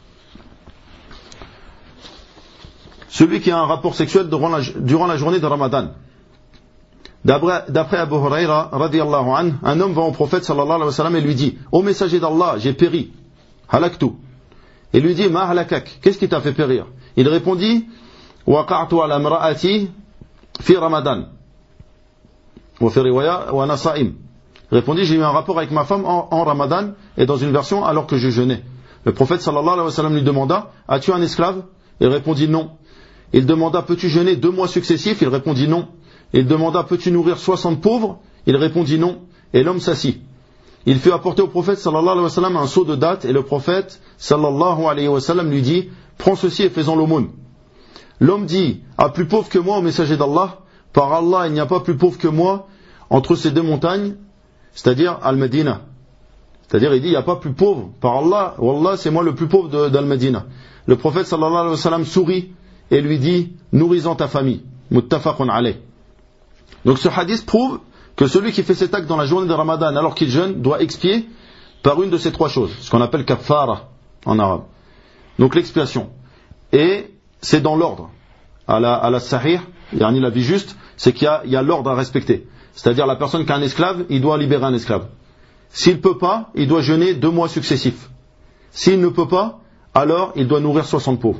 Celui qui a un rapport sexuel durant la journée de Ramadan. D'après Abu Huraira, radiyallahu anhu, un homme va au prophète sallallahu alayhi wa sallam et lui dit Ô messager d'Allah, j'ai péri, halaktu. Et lui dit Ma halakak, qu'est-ce qui t'a fait périr? Il répondit Waqa'tu ala imra'ati fi Ramadan. Wa fi riwaya wa ana sa'im. Il répondit J'ai eu un rapport avec ma femme en Ramadan et dans une version alors que je jeûnais. Le prophète sallallahu alayhi wa sallam lui demanda As-tu un esclave? Il répondit non. Il demanda Peux-tu jeûner 2 mois successifs? Il répondit non. Il demanda Peux-tu nourrir 60 pauvres? Il répondit non. Et l'homme s'assit. Il fut apporté au prophète sallallahu alayhi wa sallam un seau de dattes et le prophète sallallahu alayhi wa sallam lui dit Prends ceci et fais-en l'aumône. L'homme dit Ah, plus pauvre que moi, au messager d'Allah, par Allah il n'y a pas plus pauvre que moi entre ces 2 montagnes, c'est-à-dire Al-Medina. C'est-à-dire il dit il n'y a pas plus pauvre, par Allah, Wallah c'est moi le plus pauvre d'Al-Medina. Le prophète sallallahu alayhi wa sallam sourit et lui dit Nourris-en ta famille. Muttafaqun alayh. Donc ce hadith prouve que celui qui fait cet acte dans la journée de Ramadan alors qu'il jeûne doit expier par une de ces 3 choses, ce qu'on appelle kaffara en arabe. Donc l'expiation. Et c'est dans l'ordre. À la sahih, yani la vie juste, c'est qu'il y a l'ordre à respecter. C'est-à-dire la personne qui a un esclave, il doit libérer un esclave. S'il ne peut pas, il doit jeûner 2 mois successifs. S'il ne peut pas, alors il doit nourrir 60 pauvres.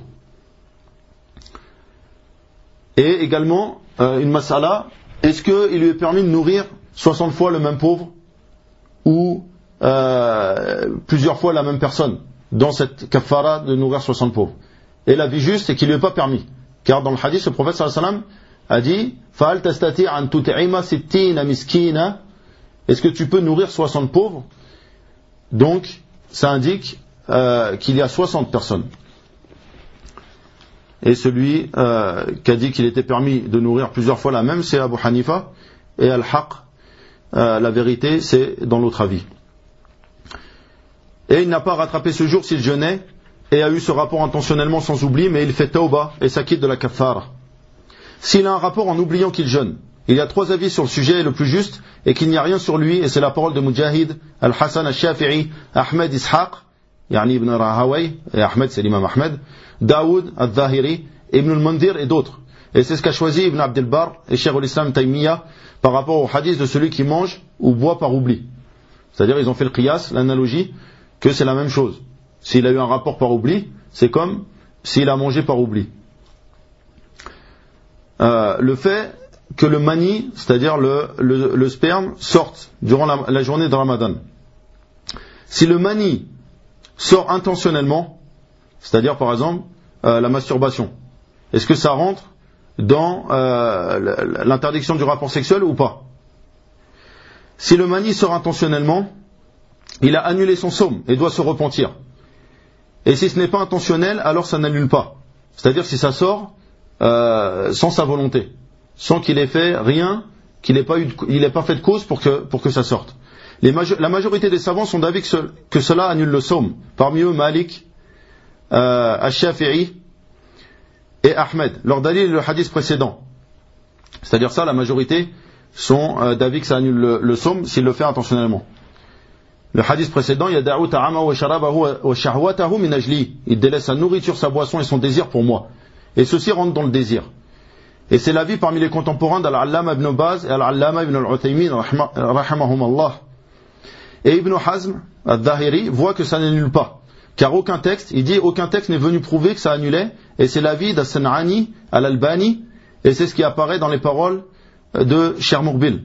Et également, une mas'ala, est-ce qu'il lui est permis de nourrir 60 fois le même pauvre ou plusieurs fois la même personne dans cette kaffara de nourrir 60 pauvres? Et la vie juste, c'est qu'il ne lui est pas permis. Car dans le hadith, le prophète sallallahu alayhi wa sallam a dit Fa'al tastati' an tut'ima sittina miskina. Est-ce que tu peux nourrir 60 pauvres? Donc, ça indique qu'il y a 60 personnes. Et celui qui a dit qu'il était permis de nourrir plusieurs fois la même, c'est Abu Hanifa. Et Al-Haq, la vérité, c'est dans l'autre avis. Et il n'a pas rattrapé ce jour s'il jeûnait et a eu ce rapport intentionnellement sans oubli, mais il fait tawbah et s'acquitte de la kaffara. S'il a un rapport en oubliant qu'il jeûne, il y a 3 avis sur le sujet, et le plus juste est qu'il n'y a rien sur lui, et c'est la parole de Mujahid, Al-Hassan Al-Shafi'i, Ahmed Ishaq, Yani Ibn Rahaway, et Ahmed c'est l'imam Ahmed, Daoud Al-Zahiri, Ibn al-Mundir et d'autres. Et c'est ce qu'a choisi Ibn Abd al-Barr et Cheikh al-Islam Taymiyyah par rapport au hadith de celui qui mange ou boit par oubli. C'est-à-dire ils ont fait le qiyas, l'analogie, que c'est la même chose. S'il a eu un rapport par oubli, c'est comme s'il a mangé par oubli. Le fait que le mani, c'est-à-dire le sperme, sorte durant la journée de Ramadan. Si le mani sort intentionnellement, c'est-à-dire par exemple la masturbation, est-ce que ça rentre dans l'interdiction du rapport sexuel ou pas? Si le mani sort intentionnellement, il a annulé son sawm et doit se repentir. Et si ce n'est pas intentionnel, alors ça n'annule pas. C'est-à-dire si ça sort sans sa volonté, sans qu'il ait fait rien, qu'il n'ait pas fait de cause pour que ça sorte. La majorité des savants sont d'avis que cela annule le sawm. Parmi eux, Malik, Al-Shafi'i et Ahmed. Leur dalil est le hadith précédent. C'est-à-dire ça, la majorité sont d'avis que ça annule le sawm s'il le fait intentionnellement. Le hadith précédent, il délaisse sa nourriture, sa boisson et son désir pour moi. et ceci rentre dans le désir. Et c'est l'avis parmi les contemporains d'Al-Allama ibn Baz et Al-Allama ibn al-Uthaymin rahimahumallah. Et Ibn Hazm al-Dhahiri voit que ça n'annule pas, car aucun texte n'est venu prouver que ça annulait, et c'est l'avis d'As-San'ani al-Albani, et c'est ce qui apparaît dans les paroles de Shermourbil.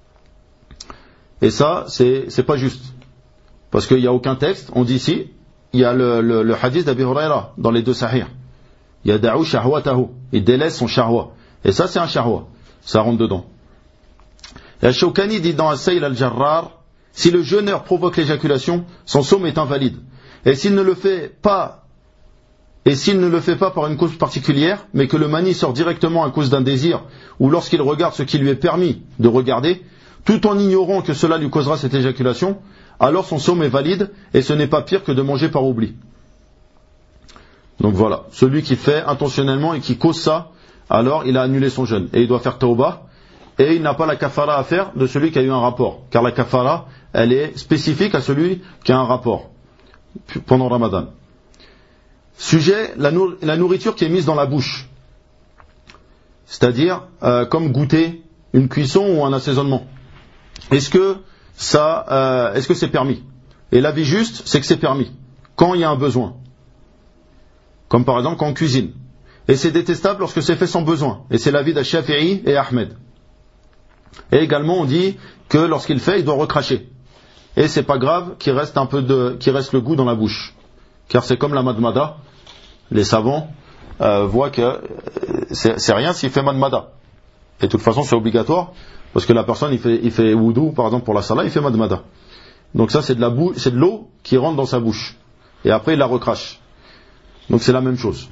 Et ça, c'est pas juste, parce qu'il n'y a aucun texte. On dit ici, il y a le hadith d'Abi Huraira dans les deux sahih. Il y a da'u shahwatahu, il délaisse son shahwa. Et ça, c'est un shahwa, ça rentre dedans. Et Al-Shawkani dit dans As-Sayl al-Jarrar, si le jeûneur provoque l'éjaculation, son somme est invalide. Et s'il ne le fait pas par une cause particulière, mais que le mani sort directement à cause d'un désir, ou lorsqu'il regarde ce qui lui est permis de regarder, tout en ignorant que cela lui causera cette éjaculation, alors son somme est valide, et ce n'est pas pire que de manger par oubli. Donc voilà, celui qui fait intentionnellement et qui cause ça, alors il a annulé son jeûne, et il doit faire tauba, et il n'a pas la kafara à faire de celui qui a eu un rapport, car la kafara, elle est spécifique à celui qui a un rapport pendant Ramadan. Sujet, la nourriture qui est mise dans la bouche, c'est-à-dire comme goûter, une cuisson ou un assaisonnement. Est-ce que c'est permis? Et l'avis juste, c'est que c'est permis, quand il y a un besoin, comme par exemple quand on cuisine. Et c'est détestable lorsque c'est fait sans besoin, et c'est l'avis d'Ash-Shafi'i et Ahmed. Et également on dit que lorsqu'il fait, il doit recracher. Et c'est pas grave qu'il reste le goût dans la bouche, car c'est comme la madmada. Les savants voient que c'est rien s'il fait madmada. Et de toute façon c'est obligatoire, parce que la personne il fait wudu par exemple pour la salat, il fait madmada. Donc ça c'est de l'eau qui rentre dans sa bouche, et après il la recrache. Donc c'est la même chose.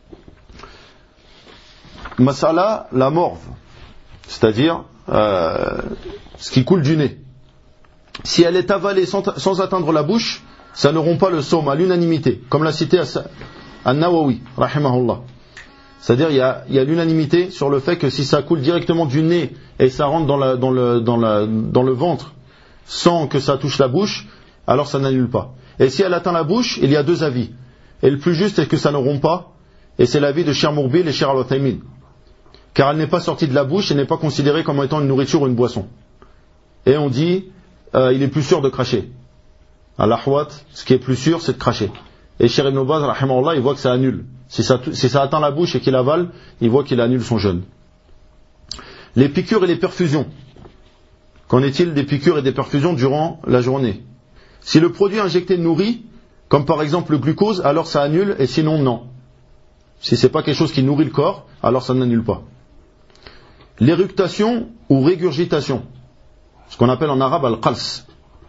Masala, la morve, c'est-à-dire ce qui coule du nez. Si elle est avalée sans atteindre la bouche, ça ne rompt pas le sawm à l'unanimité, comme l'a cité An-Nawawi, rahimahullah. C'est-à-dire il y a l'unanimité sur le fait que si ça coule directement du nez et ça rentre dans le ventre sans que ça touche la bouche, alors ça n'annule pas. Et si elle atteint la bouche, il y a deux avis. Et le plus juste est que ça ne rompt pas, et c'est l'avis de Shermourbil et Sheikh al-Uthaymin. Car elle n'est pas sortie de la bouche et n'est pas considérée comme étant une nourriture ou une boisson. Et on dit, il est plus sûr de cracher. À l'ahwat, ce qui est plus sûr, c'est de cracher. Et Cheikh Ibn Baz, rahimahullah, il voit que ça annule. Si ça atteint la bouche et qu'il avale, il voit qu'il annule son jeûne. Les piqûres et les perfusions. Qu'en est-il des piqûres et des perfusions durant la journée? Si le produit injecté nourrit, comme par exemple le glucose, alors ça annule, et sinon non. Si c'est pas quelque chose qui nourrit le corps, alors ça n'annule pas. L'éructation ou régurgitation, ce qu'on appelle en arabe al-qals.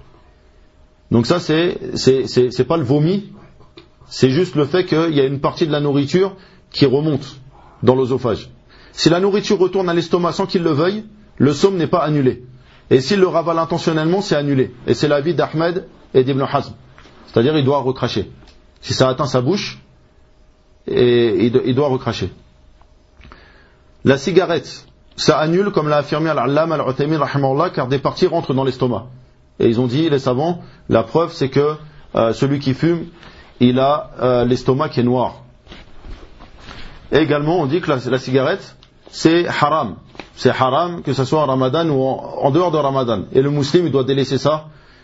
Donc ça c'est pas le vomi, c'est juste le fait qu'il y a une partie de la nourriture qui remonte dans l'œsophage. Si la nourriture retourne à l'estomac sans qu'il le veuille, le sawm n'est pas annulé. Et s'il le ravale intentionnellement, c'est annulé. Et c'est l'avis d'Ahmed et d'Ibn Hazm. C'est-à-dire il doit recracher. Si ça atteint sa bouche, et il doit recracher. La cigarette, ça annule, comme l'a affirmé Al-Allama Al-Uthaymin rahimahullah, car des parties rentrent dans l'estomac. Et ils ont dit, les savants, la preuve c'est que celui qui fume, il a l'estomac qui est noir. Et également on dit que la cigarette, c'est haram. C'est haram que ce soit en Ramadan ou en dehors de Ramadan. Et le musulman, il doit délaisser ça.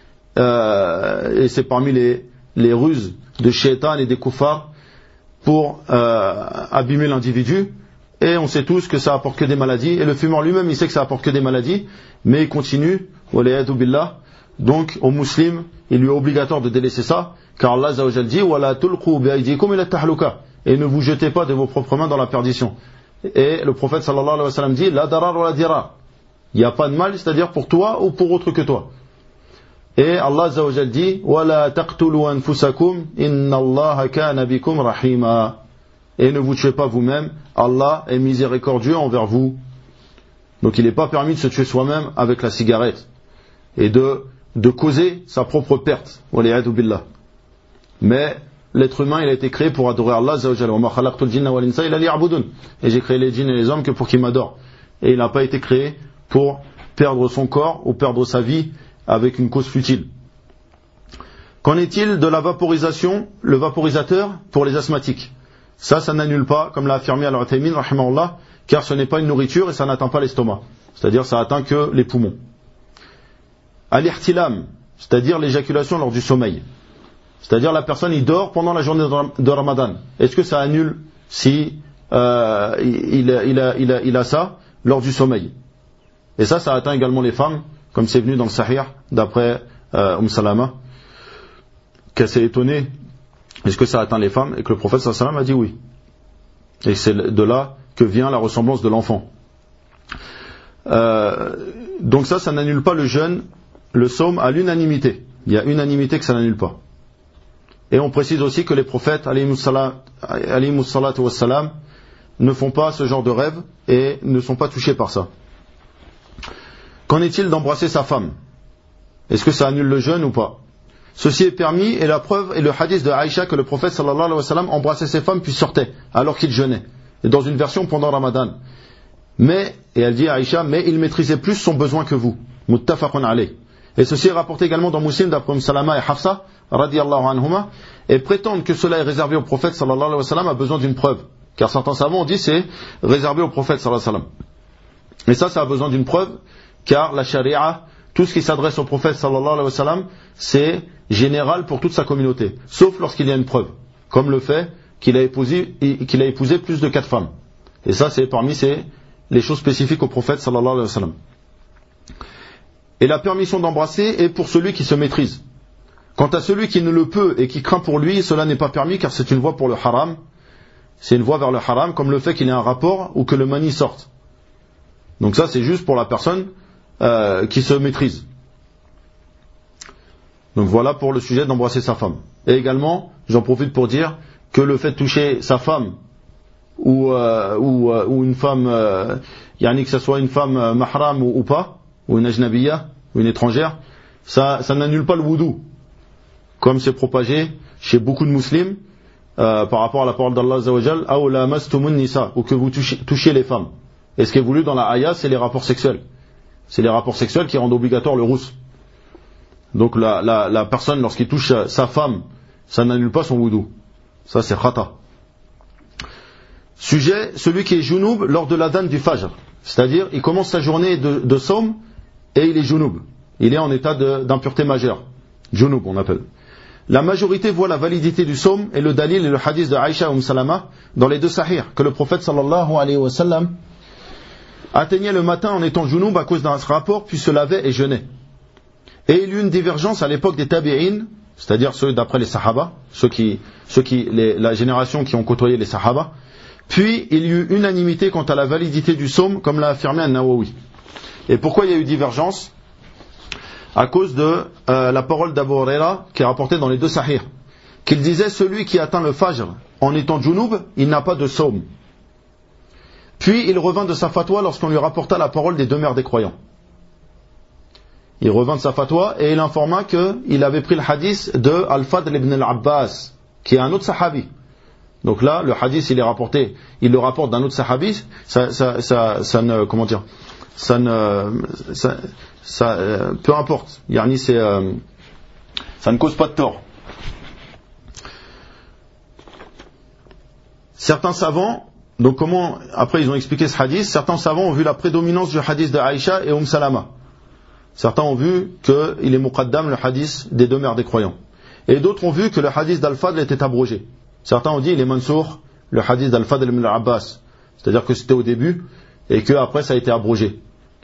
Et c'est parmi les ruses de shaitan et des kuffars pour abîmer l'individu. Et on sait tous que ça apporte que des maladies. Et le fumeur lui-même, il sait que ça apporte que des maladies. Mais il continue. Waliyadu billah. Donc, au musulman, il lui est obligatoire de délaisser ça. Car Allah Azza wa Jalla dit, Wala tulqu bi'aydikum ila tahluka. Et ne vous jetez pas de vos propres mains dans la perdition. Et le prophète sallallahu alayhi wa sallam dit, La darar wa la dirar. Il n'y a pas de mal, c'est-à-dire pour toi ou pour autre que toi. Et Allah Azza wa Jalla dit, Wala taqtulu anfusakum, inna Allah kana bikum rahima. Et ne vous tuez pas vous-même, Allah est miséricordieux envers vous. Donc il n'est pas permis de se tuer soi-même avec la cigarette et de causer sa propre perte. Waliyadu billah. Mais l'être humain, il a été créé pour adorer Allah Azza wa Jalla. Wa ma khalaqtul jinna wal insa illa liya'budun. Et j'ai créé les djinns et les hommes que pour qu'ils m'adorent. Et il n'a pas été créé pour perdre son corps ou perdre sa vie avec une cause futile. Qu'en est-il de la vaporisation, le vaporisateur pour les asthmatiques? ça n'annule pas, comme l'a affirmé Al-Uthaymin, rahimahullah, car ce n'est pas une nourriture et ça n'atteint pas l'estomac. C'est-à-dire ça atteint que les poumons. Al-ihtilam, c'est-à-dire l'éjaculation lors du sommeil. C'est-à-dire la personne, il dort pendant la journée de Ramadan. Est-ce que ça annule si il a ça lors du sommeil? Et ça atteint également les femmes, comme c'est venu dans le Sahih, d'après Salama, qu'elle s'est étonnée, est-ce que ça atteint les femmes? Et que le prophète sallallahu alayhi wa sallam a dit oui. Et c'est de là que vient la ressemblance de l'enfant. Donc ça n'annule pas le jeûne, le saum à l'unanimité. Il y a unanimité que ça n'annule pas. Et on précise aussi que les prophètes, alayhimus salatu wassalam, ne font pas ce genre de rêve et ne sont pas touchés par ça. Qu'en est-il d'embrasser sa femme? Est-ce que ça annule le jeûne ou pas? Ceci est permis et la preuve est le hadith de Aïcha que le prophète sallallahu alayhi wa sallam embrassait ses femmes puis sortait alors qu'il jeûnait. Et dans une version pendant Ramadan. Mais, et elle dit à Aïcha, mais il maîtrisait plus son besoin que vous. Muttafaqun alayh. Et ceci est rapporté également dans Muslim d'après Salama et Hafsa, radiyallahu anhuma, et prétendent que cela est réservé au prophète sallallahu alayhi wa sallam a besoin d'une preuve. Car certains savants ont dit c'est réservé au prophète sallallahu alayhi wa sallam. Et ça a besoin d'une preuve, car la charia, tout ce qui s'adresse au prophète sallallahu alayhi wa sallam, c'est général pour toute sa communauté, sauf lorsqu'il y a une preuve, comme le fait qu'il a épousé plus de 4 femmes. Et ça c'est parmi les choses spécifiques au prophète sallallahu alayhi wa sallam. Et la permission d'embrasser est pour celui qui se maîtrise. Quant à celui qui ne le peut et qui craint pour lui, cela n'est pas permis car c'est une voie pour le haram. C'est une voie vers le haram, comme le fait qu'il y ait un rapport ou que le mani sorte. Donc ça c'est juste pour la personne qui se maîtrise. Donc voilà pour le sujet d'embrasser sa femme. Et également, j'en profite pour dire que le fait de toucher sa femme ou une femme, que ce soit une femme mahram ou pas, ou une ajnabiyya, ou une étrangère, ça n'annule pas le wudu, comme c'est propagé chez beaucoup de musulmans par rapport à la parole d'Allah azza wa jal, aw lamastumun nisa, ou que vous touchiez les femmes. Et ce qui est voulu dans la ayah, c'est les rapports sexuels. C'est les rapports sexuels qui rendent obligatoire le rousse. Donc la personne, lorsqu'il touche sa femme, ça n'annule pas son wudu. Ça c'est khata. Sujet, celui qui est junub lors de l'adhan du fajr. C'est-à-dire, il commence sa journée de saum et il est junub. Il est en état d'impureté majeure. Junub, on appelle. La majorité voit la validité du saum et le dalil et le hadith de Aïcha Salama dans les deux sahih, que le prophète sallallahu alayhi wa sallam atteignait le matin en étant junub à cause d'un rapport, puis se lavait et jeûnait. Et il y eut une divergence à l'époque des tabi'in, c'est-à-dire ceux d'après les sahaba, la génération qui ont côtoyé les sahaba. Puis il y eut unanimité quant à la validité du saum, comme l'a affirmé An-Nawawi. Et pourquoi il y a eu divergence? À cause de la parole d'Abu Huraira qui est rapportée dans les deux sahih, qu'il disait celui qui atteint le fajr en étant junub, il n'a pas de saum. Puis il revint de sa fatwa lorsqu'on lui rapporta la parole des deux mères des croyants. Il revint de sa fatwa et il informa qu'il avait pris le hadith de Al-Fadl ibn al-Abbas, qui est un autre sahabi. Donc là, le hadith, il le rapporte d'un autre sahabi, ça ne, comment dire, peu importe. Yani ça ne cause pas de tort. Certains savants, donc après ils ont expliqué ce hadith, certains savants ont vu la prédominance du hadith de Aïcha et Salama. Certains ont vu qu'il est muqaddam le hadith des deux mères des croyants. Et d'autres ont vu que le hadith d'Al-Fadl était abrogé. Certains ont dit il est mansour, le hadith d'Al-Fadl ibn al-Abbas. C'est-à-dire que c'était au début et qu'après ça a été abrogé.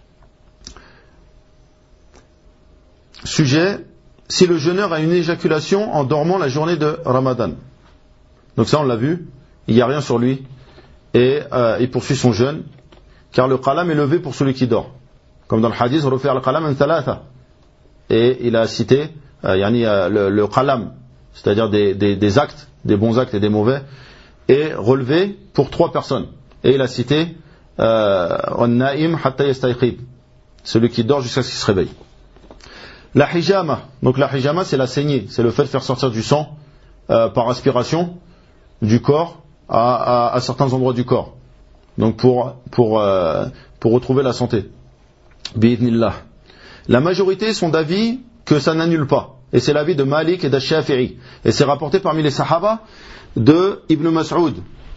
Sujet, si le jeûneur a une éjaculation en dormant la journée de Ramadan. Donc ça on l'a vu, il n'y a rien sur lui et il poursuit son jeûne car le qalam est levé pour celui qui dort. Comme dans le hadith, refaire al qalam en thalatha. Et il a cité le qalam, c'est-à-dire des actes, des bons actes et des mauvais, est relevé pour 3 personnes. Et il a cité an-na'im hatta yastayqid, celui qui dort jusqu'à ce qu'il se réveille. La hijama, donc la hijama c'est la saignée, c'est le fait de faire sortir du sang par aspiration du corps à certains endroits du corps. Donc pour retrouver la santé. Bi'idhnillah. La majorité sont d'avis que ça n'annule pas. Et c'est l'avis de Malik et d'Ash-Shafi'i. Et c'est rapporté parmi les Sahaba de Ibn Mas'ud,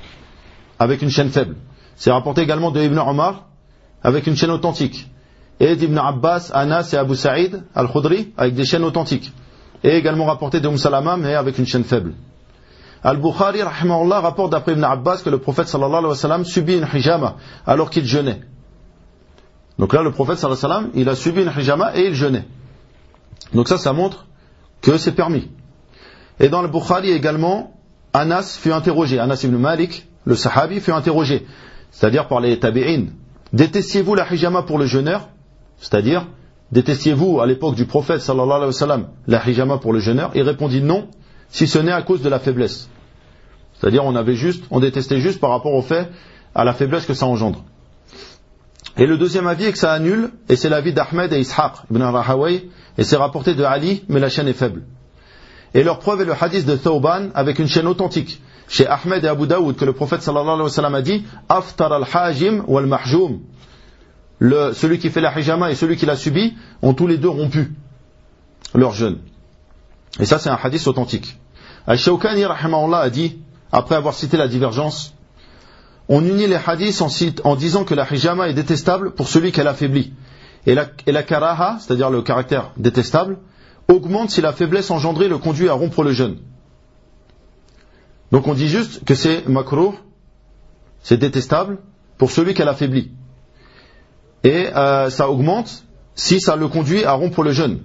avec une chaîne faible. C'est rapporté également de Ibn Omar avec une chaîne authentique. Et d'Ibn Abbas, Anas et Abu Sa'id al-Khudri avec des chaînes authentiques. Et également rapporté de Salama mais avec une chaîne faible. Al-Bukhari rahimahullah rapporte d'après Ibn Abbas que le prophète sallallahu alayhi wa sallam subit une hijama alors qu'il jeûnait. Donc là le prophète sallallahu alayhi wa sallam il a subi une hijama et il jeûnait. Donc ça montre que c'est permis. Et dans le Bukhari également, Anas fut interrogé, Anas ibn Malik, le sahabi, fut interrogé, c'est-à-dire par les tabi'in. Détestiez-vous la hijama pour le jeûneur? C'est-à-dire, détestiez-vous à l'époque du prophète sallallahu alayhi wa sallam la hijama pour le jeûneur? Il répondit non, si ce n'est à cause de la faiblesse. C'est-à-dire, on détestait juste par rapport au fait, à la faiblesse que ça engendre. Et le deuxième avis est que ça annule, et c'est l'avis d'Ahmed et Ishaq ibn Rahaway, et c'est rapporté de Ali, mais la chaîne est faible. Et leur preuve est le hadith de Thawban avec une chaîne authentique. Chez Ahmed et Abu Daoud, que le prophète sallallahu alayhi wa sallam a dit Aftar al-hajim wal-mahjoum. Celui qui fait la hijama et celui qui l'a subi ont tous les deux rompu leur jeûne. Et ça, c'est un hadith authentique. Al-Shawkani, rahimahullah, a dit, après avoir cité la divergence, on unit les hadiths en disant que la hijama est détestable pour celui qu'elle affaiblit. Et la karaha, c'est-à-dire le caractère détestable, augmente si la faiblesse engendrée le conduit à rompre le jeûne. Donc on dit juste que c'est makruh, c'est détestable pour celui qu'elle affaiblit. Et ça augmente si ça le conduit à rompre le jeûne.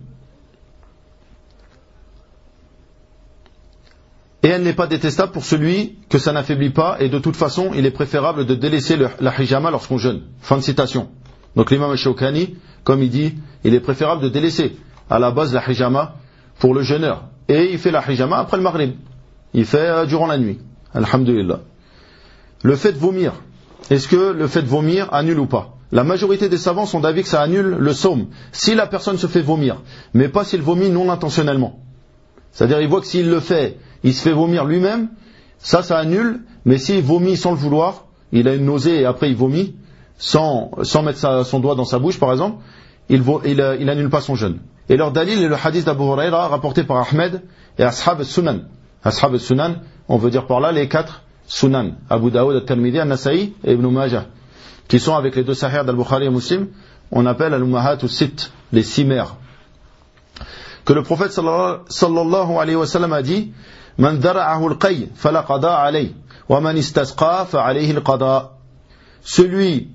Et elle n'est pas détestable pour celui que ça n'affaiblit pas, et de toute façon il est préférable de délaisser la hijama lorsqu'on jeûne. Fin de citation. Donc l'imam al-Shawkani, comme il dit, il est préférable de délaisser à la base la hijama pour le jeûneur. Et il fait la hijama après le maghrib. Il fait durant la nuit. Alhamdulillah. Le fait de vomir. Est-ce que le fait de vomir annule ou pas? La majorité des savants sont d'avis que ça annule le saum. Si la personne se fait vomir, mais pas s'il vomit non intentionnellement. C'est-à-dire il voit que s'il le fait, il se fait vomir lui-même, ça annule. Mais s'il vomit sans le vouloir, il a une nausée et après il vomit, sans mettre son doigt dans sa bouche par exemple, il annule pas son jeûne. Et leur dalil est le hadith d'Abu Huraira rapporté par Ahmed et Ashab al-Sunan. Ashab al-Sunan, on veut dire par là les 4 Sunan, Abu Daoud, al-Tirmidhi, al-Nasa'i et Ibn Majah, qui sont avec les 2 Sahih d'Al-Bukhari et Muslim, on appelle al-Ummahat ou-Sitt, les 6 mères. Que le prophète sallallahu alayhi wa sallam a dit Man dhara'ahu al-qay fala qada alayhi wa man istasqa fa alayhi al-qada. Celui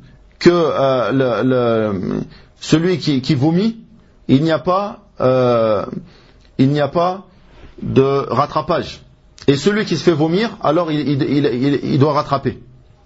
qui vomit, il n'y a pas de rattrapage. Et celui qui se fait vomir, alors il doit rattraper.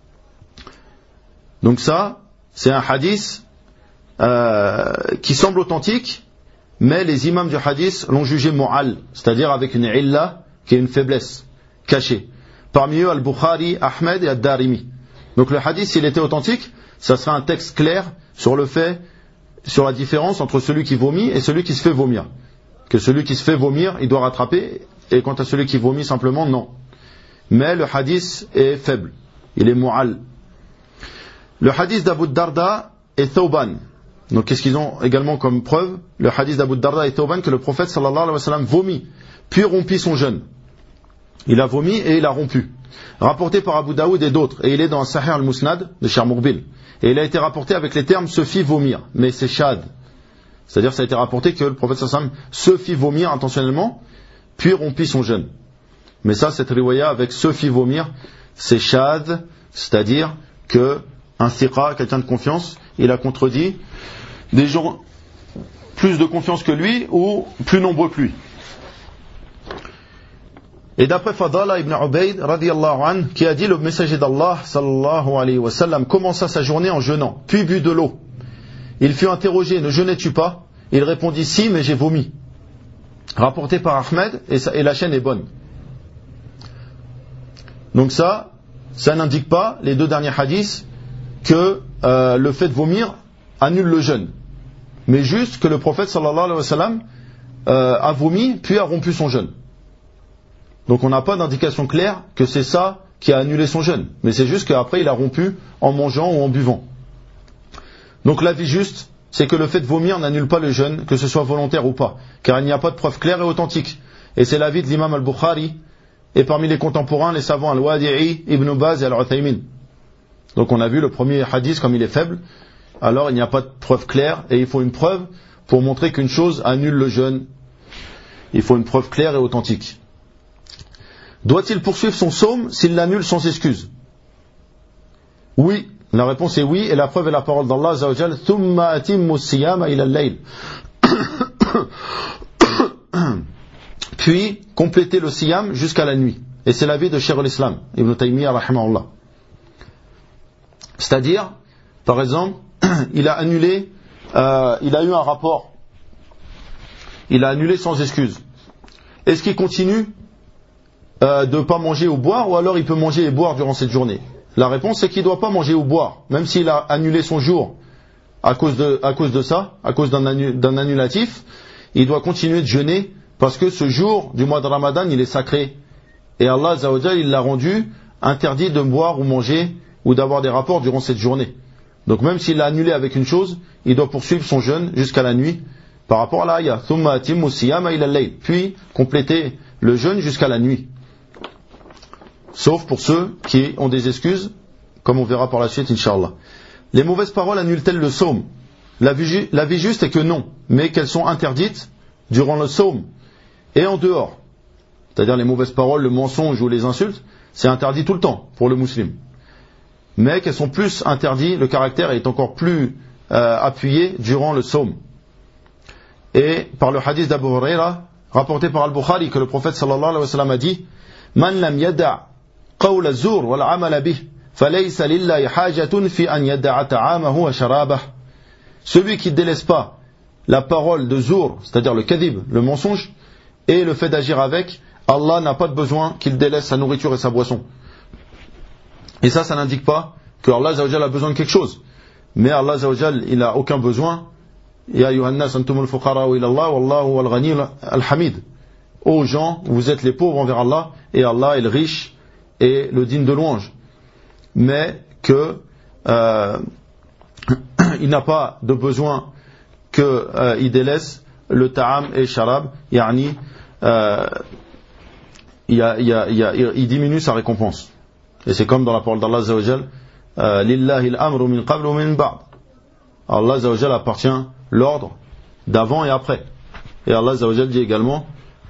Donc ça, c'est un hadith qui semble authentique, mais les imams du hadith l'ont jugé mu'al, c'est-à-dire avec une illa, qui est une faiblesse cachée. Parmi eux, Al-Bukhari, Ahmed et Ad-Darimi. Donc le hadith, s'il était authentique, ça serait un texte clair sur la différence entre celui qui vomit et celui qui se fait vomir. Que celui qui se fait vomir, il doit rattraper, et quant à celui qui vomit simplement, non. Mais le hadith est faible, il est mu'al. Le hadith d'Abu Darda et Thawban. Donc qu'est-ce qu'ils ont également comme preuve? Le hadith d'Abu Darda et Thawban, que le prophète sallallahu alayhi wa sallam vomit, puis rompit son jeûne. Il a vomi et il a rompu. Rapporté par Abu Daoud et d'autres, et il est dans Sahih al-Musnad de Cheikh Mourbil. Et il a été rapporté avec les termes se fit vomir, mais c'est shad. C'est-à-dire ça a été rapporté que le prophète sallallahu alayhi wa sallam se fit vomir intentionnellement, puis rompit son jeûne. Mais ça, cette riwaya avec se fit vomir, c'est shad, c'est-à-dire que un thiqa, quelqu'un de confiance, il a contredit des gens plus de confiance que lui ou plus nombreux que lui. Et d'après Fadala ibn Ubayd radiyallahu anhu, qui a dit le messager d'Allah sallallahu alayhi wa sallam commença sa journée en jeûnant, puis but de l'eau. Il fut interrogé, ne jeûnais-tu pas? Il répondit si, mais j'ai vomi. Rapporté par Ahmed, et la chaîne est bonne. Donc ça n'indique pas, les 2 derniers hadiths, que le fait de vomir annule le jeûne. Mais juste que le prophète sallallahu alayhi wa sallam a vomi, puis a rompu son jeûne. Donc on n'a pas d'indication claire que c'est ça qui a annulé son jeûne. Mais c'est juste qu'après il a rompu en mangeant ou en buvant. Donc l'avis juste, c'est que le fait de vomir n'annule pas le jeûne, que ce soit volontaire ou pas. Car il n'y a pas de preuve claire et authentique. Et c'est l'avis de l'imam al-Bukhari, et parmi les contemporains, les savants al-Wadi'i, Ibn Baz et al-Uthaymin. Donc on a vu le premier hadith comme il est faible, alors il n'y a pas de preuve claire et il faut une preuve pour montrer qu'une chose annule le jeûne. Il faut une preuve claire et authentique. Doit-il poursuivre son psaume s'il l'annule sans excuse? Oui, la réponse est oui, et la preuve est la parole d'Allah Azza wa Jal, thumma atimmu as-siyama ila al-layl. Puis complétez le siyam jusqu'à la nuit. Et c'est l'avis de Cheikh al-Islam Ibn Taymiyyah rahimahullah. C'est-à-dire, par exemple, il a annulé, il a eu un rapport, il a annulé sans excuse. Est-ce qu'il continue de ne pas manger ou boire, ou alors il peut manger et boire durant cette journée? La réponse c'est qu'il ne doit pas manger ou boire, même s'il a annulé son jour à cause de ça, à cause d'un annulatif, il doit continuer de jeûner, parce que ce jour du mois de Ramadan, il est sacré. Et Allah Azza wa Jalla, il l'a rendu interdit de boire ou manger, ou d'avoir des rapports durant cette journée. Donc même s'il l'a annulé avec une chose, il doit poursuivre son jeûne jusqu'à la nuit, par rapport à l'ayah. Thumma atimmu as-siyama ila al-layl. Puis compléter le jeûne jusqu'à la nuit. Sauf pour ceux qui ont des excuses, comme on verra par la suite, Inch'Allah. Les mauvaises paroles annulent-elles le psaume? La vie juste est que non, mais qu'elles sont interdites durant le psaume et en dehors. C'est-à-dire les mauvaises paroles, le mensonge ou les insultes, c'est interdit tout le temps pour le musulman. Mais qu'elles sont plus interdites, le caractère est encore plus appuyé durant le psaume. Et par le hadith d'Abu Huraira, rapporté par Al-Bukhari, que le prophète sallallahu alayhi wa sallam a dit, Man lam yada' qawl az-zur wal 'amal bih, falaysa lillahi hajatun fi an yada'a ta'amahu wa sharabah. Celui qui ne délaisse pas la parole de zur, c'est-à-dire le kadhib, le mensonge, et le fait d'agir avec, Allah n'a pas de besoin qu'il délaisse sa nourriture et sa boisson. Et ça n'indique pas que Allah Azza wa Jalla a besoin de quelque chose. Mais Allah Azza wa Jalla, il n'a aucun besoin. Ya ayyuhan nas antumul fuqara'u ila Allah wallahu wal ghani al hamid. Ô gens, vous êtes les pauvres envers Allah, et Allah est le riche et le digne de louange. Mais que il n'a pas de besoin qu'il délaisse le ta'am et sharab, yani il diminue sa récompense. Et c'est comme dans la parole d'Allah Azza wa Jal, lillahi al-amru min qabl wa min ba'd. Allah Azza wa Jal appartient l'ordre d'avant et après. Et Allah Azza wa Jal dit également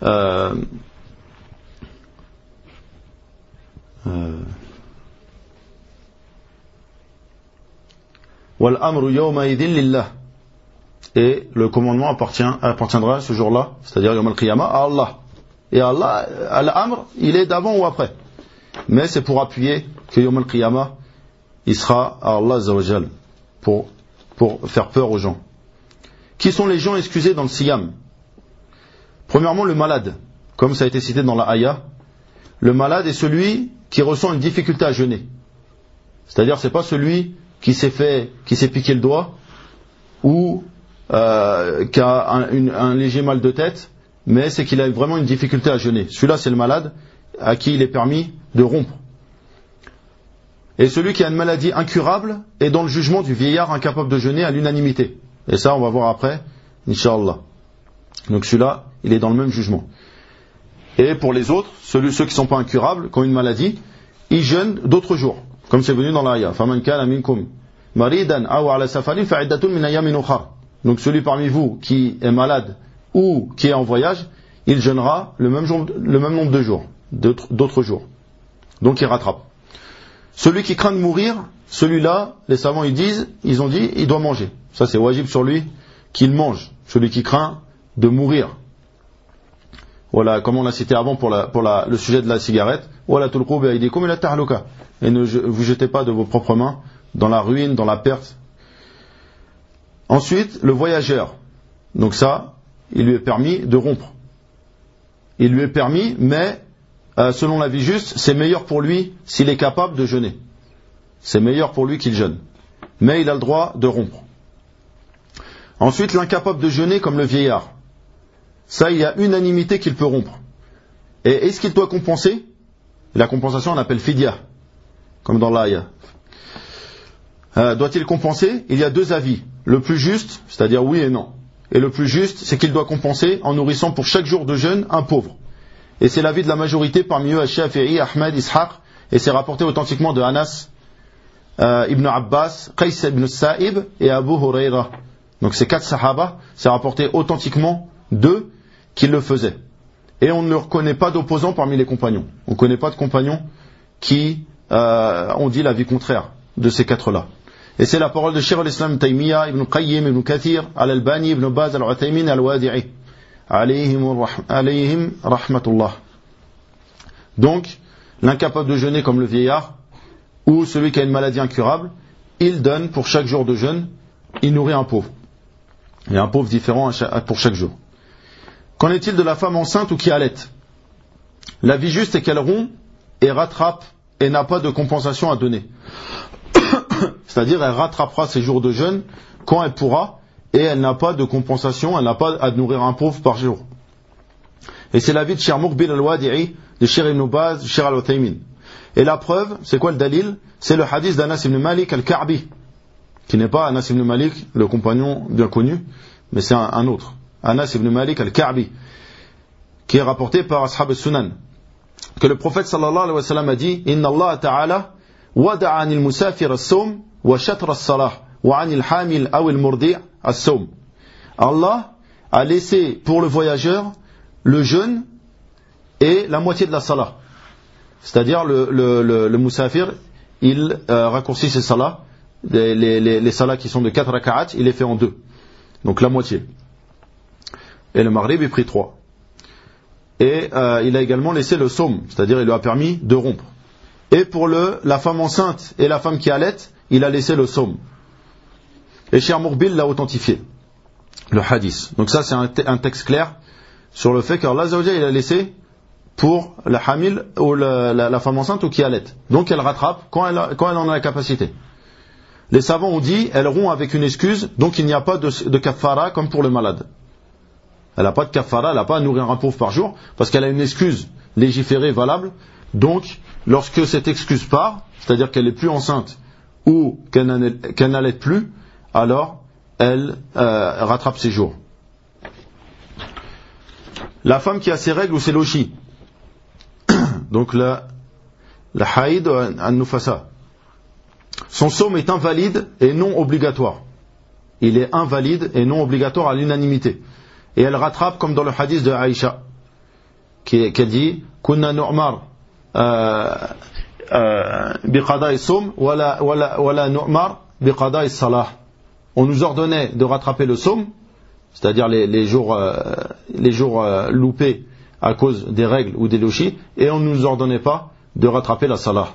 wal amru yawma idhin lillah. Et le commandement appartiendra ce jour-là, c'est-à-dire yawm al-qiyamah, à Allah. Et Allah, al-amr, il est d'avant ou après. Mais c'est pour appuyer que yawm al-qiyamah, il sera à Allah Azza wa Jal, pour faire peur aux gens. Qui sont les gens excusés dans le siyam? Premièrement, le malade, comme ça a été cité dans la ayah. Le malade est celui qui ressent une difficulté à jeûner. C'est-à-dire, c'est pas celui qui s'est piqué le doigt ou qui a un léger mal de tête, mais c'est qu'il a vraiment une difficulté à jeûner. Celui-là, c'est le malade à qui il est permis de rompre. Et celui qui a une maladie incurable est dans le jugement du vieillard incapable de jeûner à l'unanimité. Et ça, on va voir après, Inch'Allah. Donc celui-là, il est dans le même jugement. Et pour les autres, ceux qui ne sont pas incurables, qui ont une maladie, ils jeûnent d'autres jours, comme c'est venu dans l'ayah. فَمَنْ كَانَ مِنْكُمْ مَرِيدًا أَوْ عَلَى سَفَرٍ فَعِدَّةٌ مِنْ أَيَّامٍ أُخَرَ. Donc celui parmi vous qui est malade ou qui est en voyage, il jeûnera le même nombre de jours, d'autres jours. Donc il rattrape. Celui qui craint de mourir, celui-là, les savants ils ont dit, il doit manger. Ça c'est wajib sur lui qu'il mange. Celui qui craint de mourir. Voilà, comme on l'a cité avant pour le sujet de la cigarette. Wala tulqu bi aydikum ila tahluka. Et ne vous jetez pas de vos propres mains dans la ruine, dans la perte. Ensuite, le voyageur. Donc ça, il lui est permis de rompre. Il lui est permis, mais selon la vie juste, c'est meilleur pour lui s'il est capable de jeûner. C'est meilleur pour lui qu'il jeûne. Mais il a le droit de rompre. Ensuite, l'incapable de jeûner comme le vieillard. Ça, il y a unanimité qu'il peut rompre. Et est-ce qu'il doit compenser? La compensation, on appelle fidya, comme dans l'ayah. Doit-il compenser? Il y a deux avis. Le plus juste, c'est-à-dire oui et non. Et le plus juste, c'est qu'il doit compenser en nourrissant pour chaque jour de jeûne un pauvre. Et c'est l'avis de la majorité, parmi eux, Shafi'i, Ahmed, Ishaq, et c'est rapporté authentiquement de Anas, Ibn Abbas, Qais ibn Sa'ib et Abu Huraira. Donc ces 4 sahaba, c'est rapporté authentiquement d'eux qui le faisaient. Et on ne reconnaît pas d'opposants parmi les compagnons. On ne connaît pas de compagnons qui ont dit l'avis contraire de ces 4-là. Et c'est la parole de Cheikh al-Islam Taymiyyah, Ibn Qayyim, Ibn Kathir, Al-Albani, Ibn Baz, Al-Uthaymin, Al-Wadi'i. Alayhim rahmatullah. Donc, l'incapable de jeûner comme le vieillard, ou celui qui a une maladie incurable, il donne pour chaque jour de jeûne, il nourrit un pauvre. Il y a un pauvre différent pour chaque jour. Qu'en est-il de la femme enceinte ou qui allaite? La vie juste est qu'elle rompt et rattrape et n'a pas de compensation à donner. C'est-à-dire, elle rattrapera ses jours de jeûne quand elle pourra, et elle n'a pas de compensation, elle n'a pas à nourrir un pauvre par jour. Et c'est l'avis de Cheikh Muqbil al-Wadi'i, de Cheikh Ibn Baz, de Cheikh al-Uthaymin. Et la preuve, c'est quoi le dalil? C'est le hadith d'Anas ibn Malik al-Ka'bi, qui n'est pas Anas ibn Malik, le compagnon bien connu, mais c'est un autre. Anas ibn Malik al-Ka'bi, qui est rapporté par Ashab al-Sunan, que le prophète sallallahu alayhi wa sallam a dit: Inna Allah ta'ala wada'a anil musafir as-sawm wa shatra as-salah wa anil hamil aw al-murdi' as-sawm. Allah a laissé pour le voyageur le jeûne et la moitié de la salah. C'est-à-dire le musafir, il raccourcit ses salas, les salas qui sont de 4 raka'at, il les fait en 2. Donc la moitié. Et le maghrib est pris 3. Et il a également laissé le sawm, c'est-à-dire il lui a permis de rompre. Et pour la femme enceinte et la femme qui allaite, il a laissé le sawm. Et Cheikh Muqbil l'a authentifié, le hadith. Donc ça c'est un texte clair sur le fait qu'Allah Azza wa Jalla il a laissé pour la hamil ou la femme enceinte ou qui allaite. Donc elle rattrape quand elle en a la capacité. Les savants ont dit, elle rompt avec une excuse, donc il n'y a pas de kafara comme pour le malade. Elle n'a pas de kafara, elle n'a pas à nourrir un pauvre par jour, parce qu'elle a une excuse légiférée, valable. Donc, lorsque cette excuse part, c'est-à-dire qu'elle n'est plus enceinte ou qu'elle n'allait plus, alors elle rattrape ses jours. La femme qui a ses règles ou ses lochis, donc la haïd an-nufasa, son sawm est invalide et non obligatoire. Il est invalide et non obligatoire à l'unanimité. Et elle rattrape comme dans le hadith de Aïcha, qui dit Kunna nu'mar biqada'i sawm wala nu'mar biqada'i salah. On nous ordonnait de rattraper le sawm, c'est-à-dire les jours loupés à cause des règles ou des lochis, et on ne nous ordonnait pas de rattraper la salah.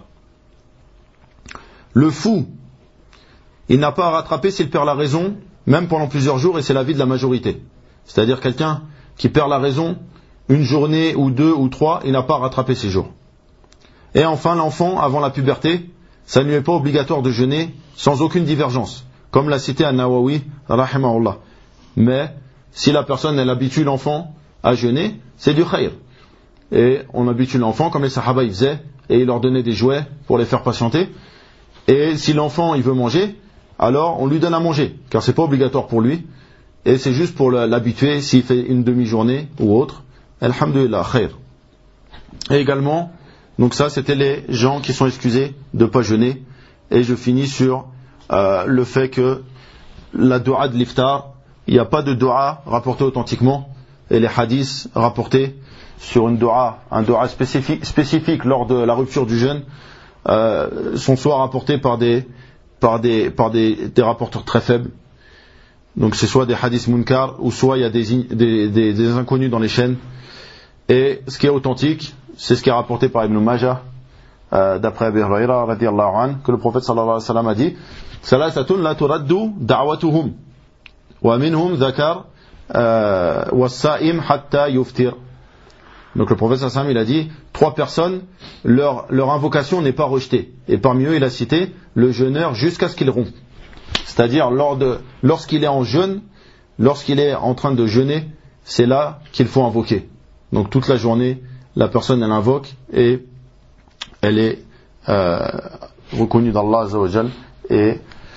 Le fou, il n'a pas à rattraper s'il perd la raison, même pendant plusieurs jours, et c'est l'avis de la majorité. C'est-à-dire quelqu'un qui perd la raison une journée ou 2 ou 3, il n'a pas à rattraper ses jours. Et enfin, l'enfant, avant la puberté, ça ne lui est pas obligatoire de jeûner sans aucune divergence, comme l'a cité An-Nawawi, rahimahullah. Mais si la personne, elle habitue l'enfant à jeûner, c'est du khayr. Et on habitue l'enfant comme les sahaba ils faisaient, et ils leur donnaient des jouets pour les faire patienter. Et si l'enfant il veut manger, alors on lui donne à manger, car c'est pas obligatoire pour lui. Et c'est juste pour l'habituer s'il fait une demi-journée ou autre. Alhamdulillah, khair. Et également, donc ça c'était les gens qui sont excusés de ne pas jeûner. Et je finis sur le fait que la dua de l'iftar, il n'y a pas de dua rapportée authentiquement. Et les hadiths rapportés sur un dua spécifique lors de la rupture du jeûne sont soit rapportés par des rapporteurs très faibles. Donc c'est soit des hadiths munkar, ou soit il y a des inconnus dans les chaînes. Et ce qui est authentique, c'est ce qui est rapporté par Ibn Majah, d'après Abi Huraira radiyallahu anhu, que le prophète sallallahu alayhi wa sallam a dit: Salasatun la turaddu da'watuhum, wa minhum dhakar was-sa'im hatta yuftir. Donc le prophète sallallahu alayhi wa sallam il a dit 3 personnes, leur invocation n'est pas rejetée. Et parmi eux il a cité le jeûneur jusqu'à ce qu'il rompe. C'est-à-dire lorsqu'il est en jeûne, lorsqu'il est en train de jeûner, c'est là qu'il faut invoquer. Donc toute la journée, la personne elle invoque et elle est reconnue d'Allah Azza wa Jal et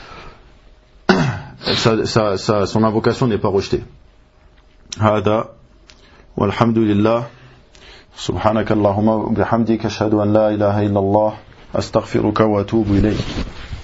son invocation n'est pas rejetée. Hada walhamdulillah subhanakallahumma bihamdika ashhadu an la ilaha illallah astaghfiruka wa atubu ilayk.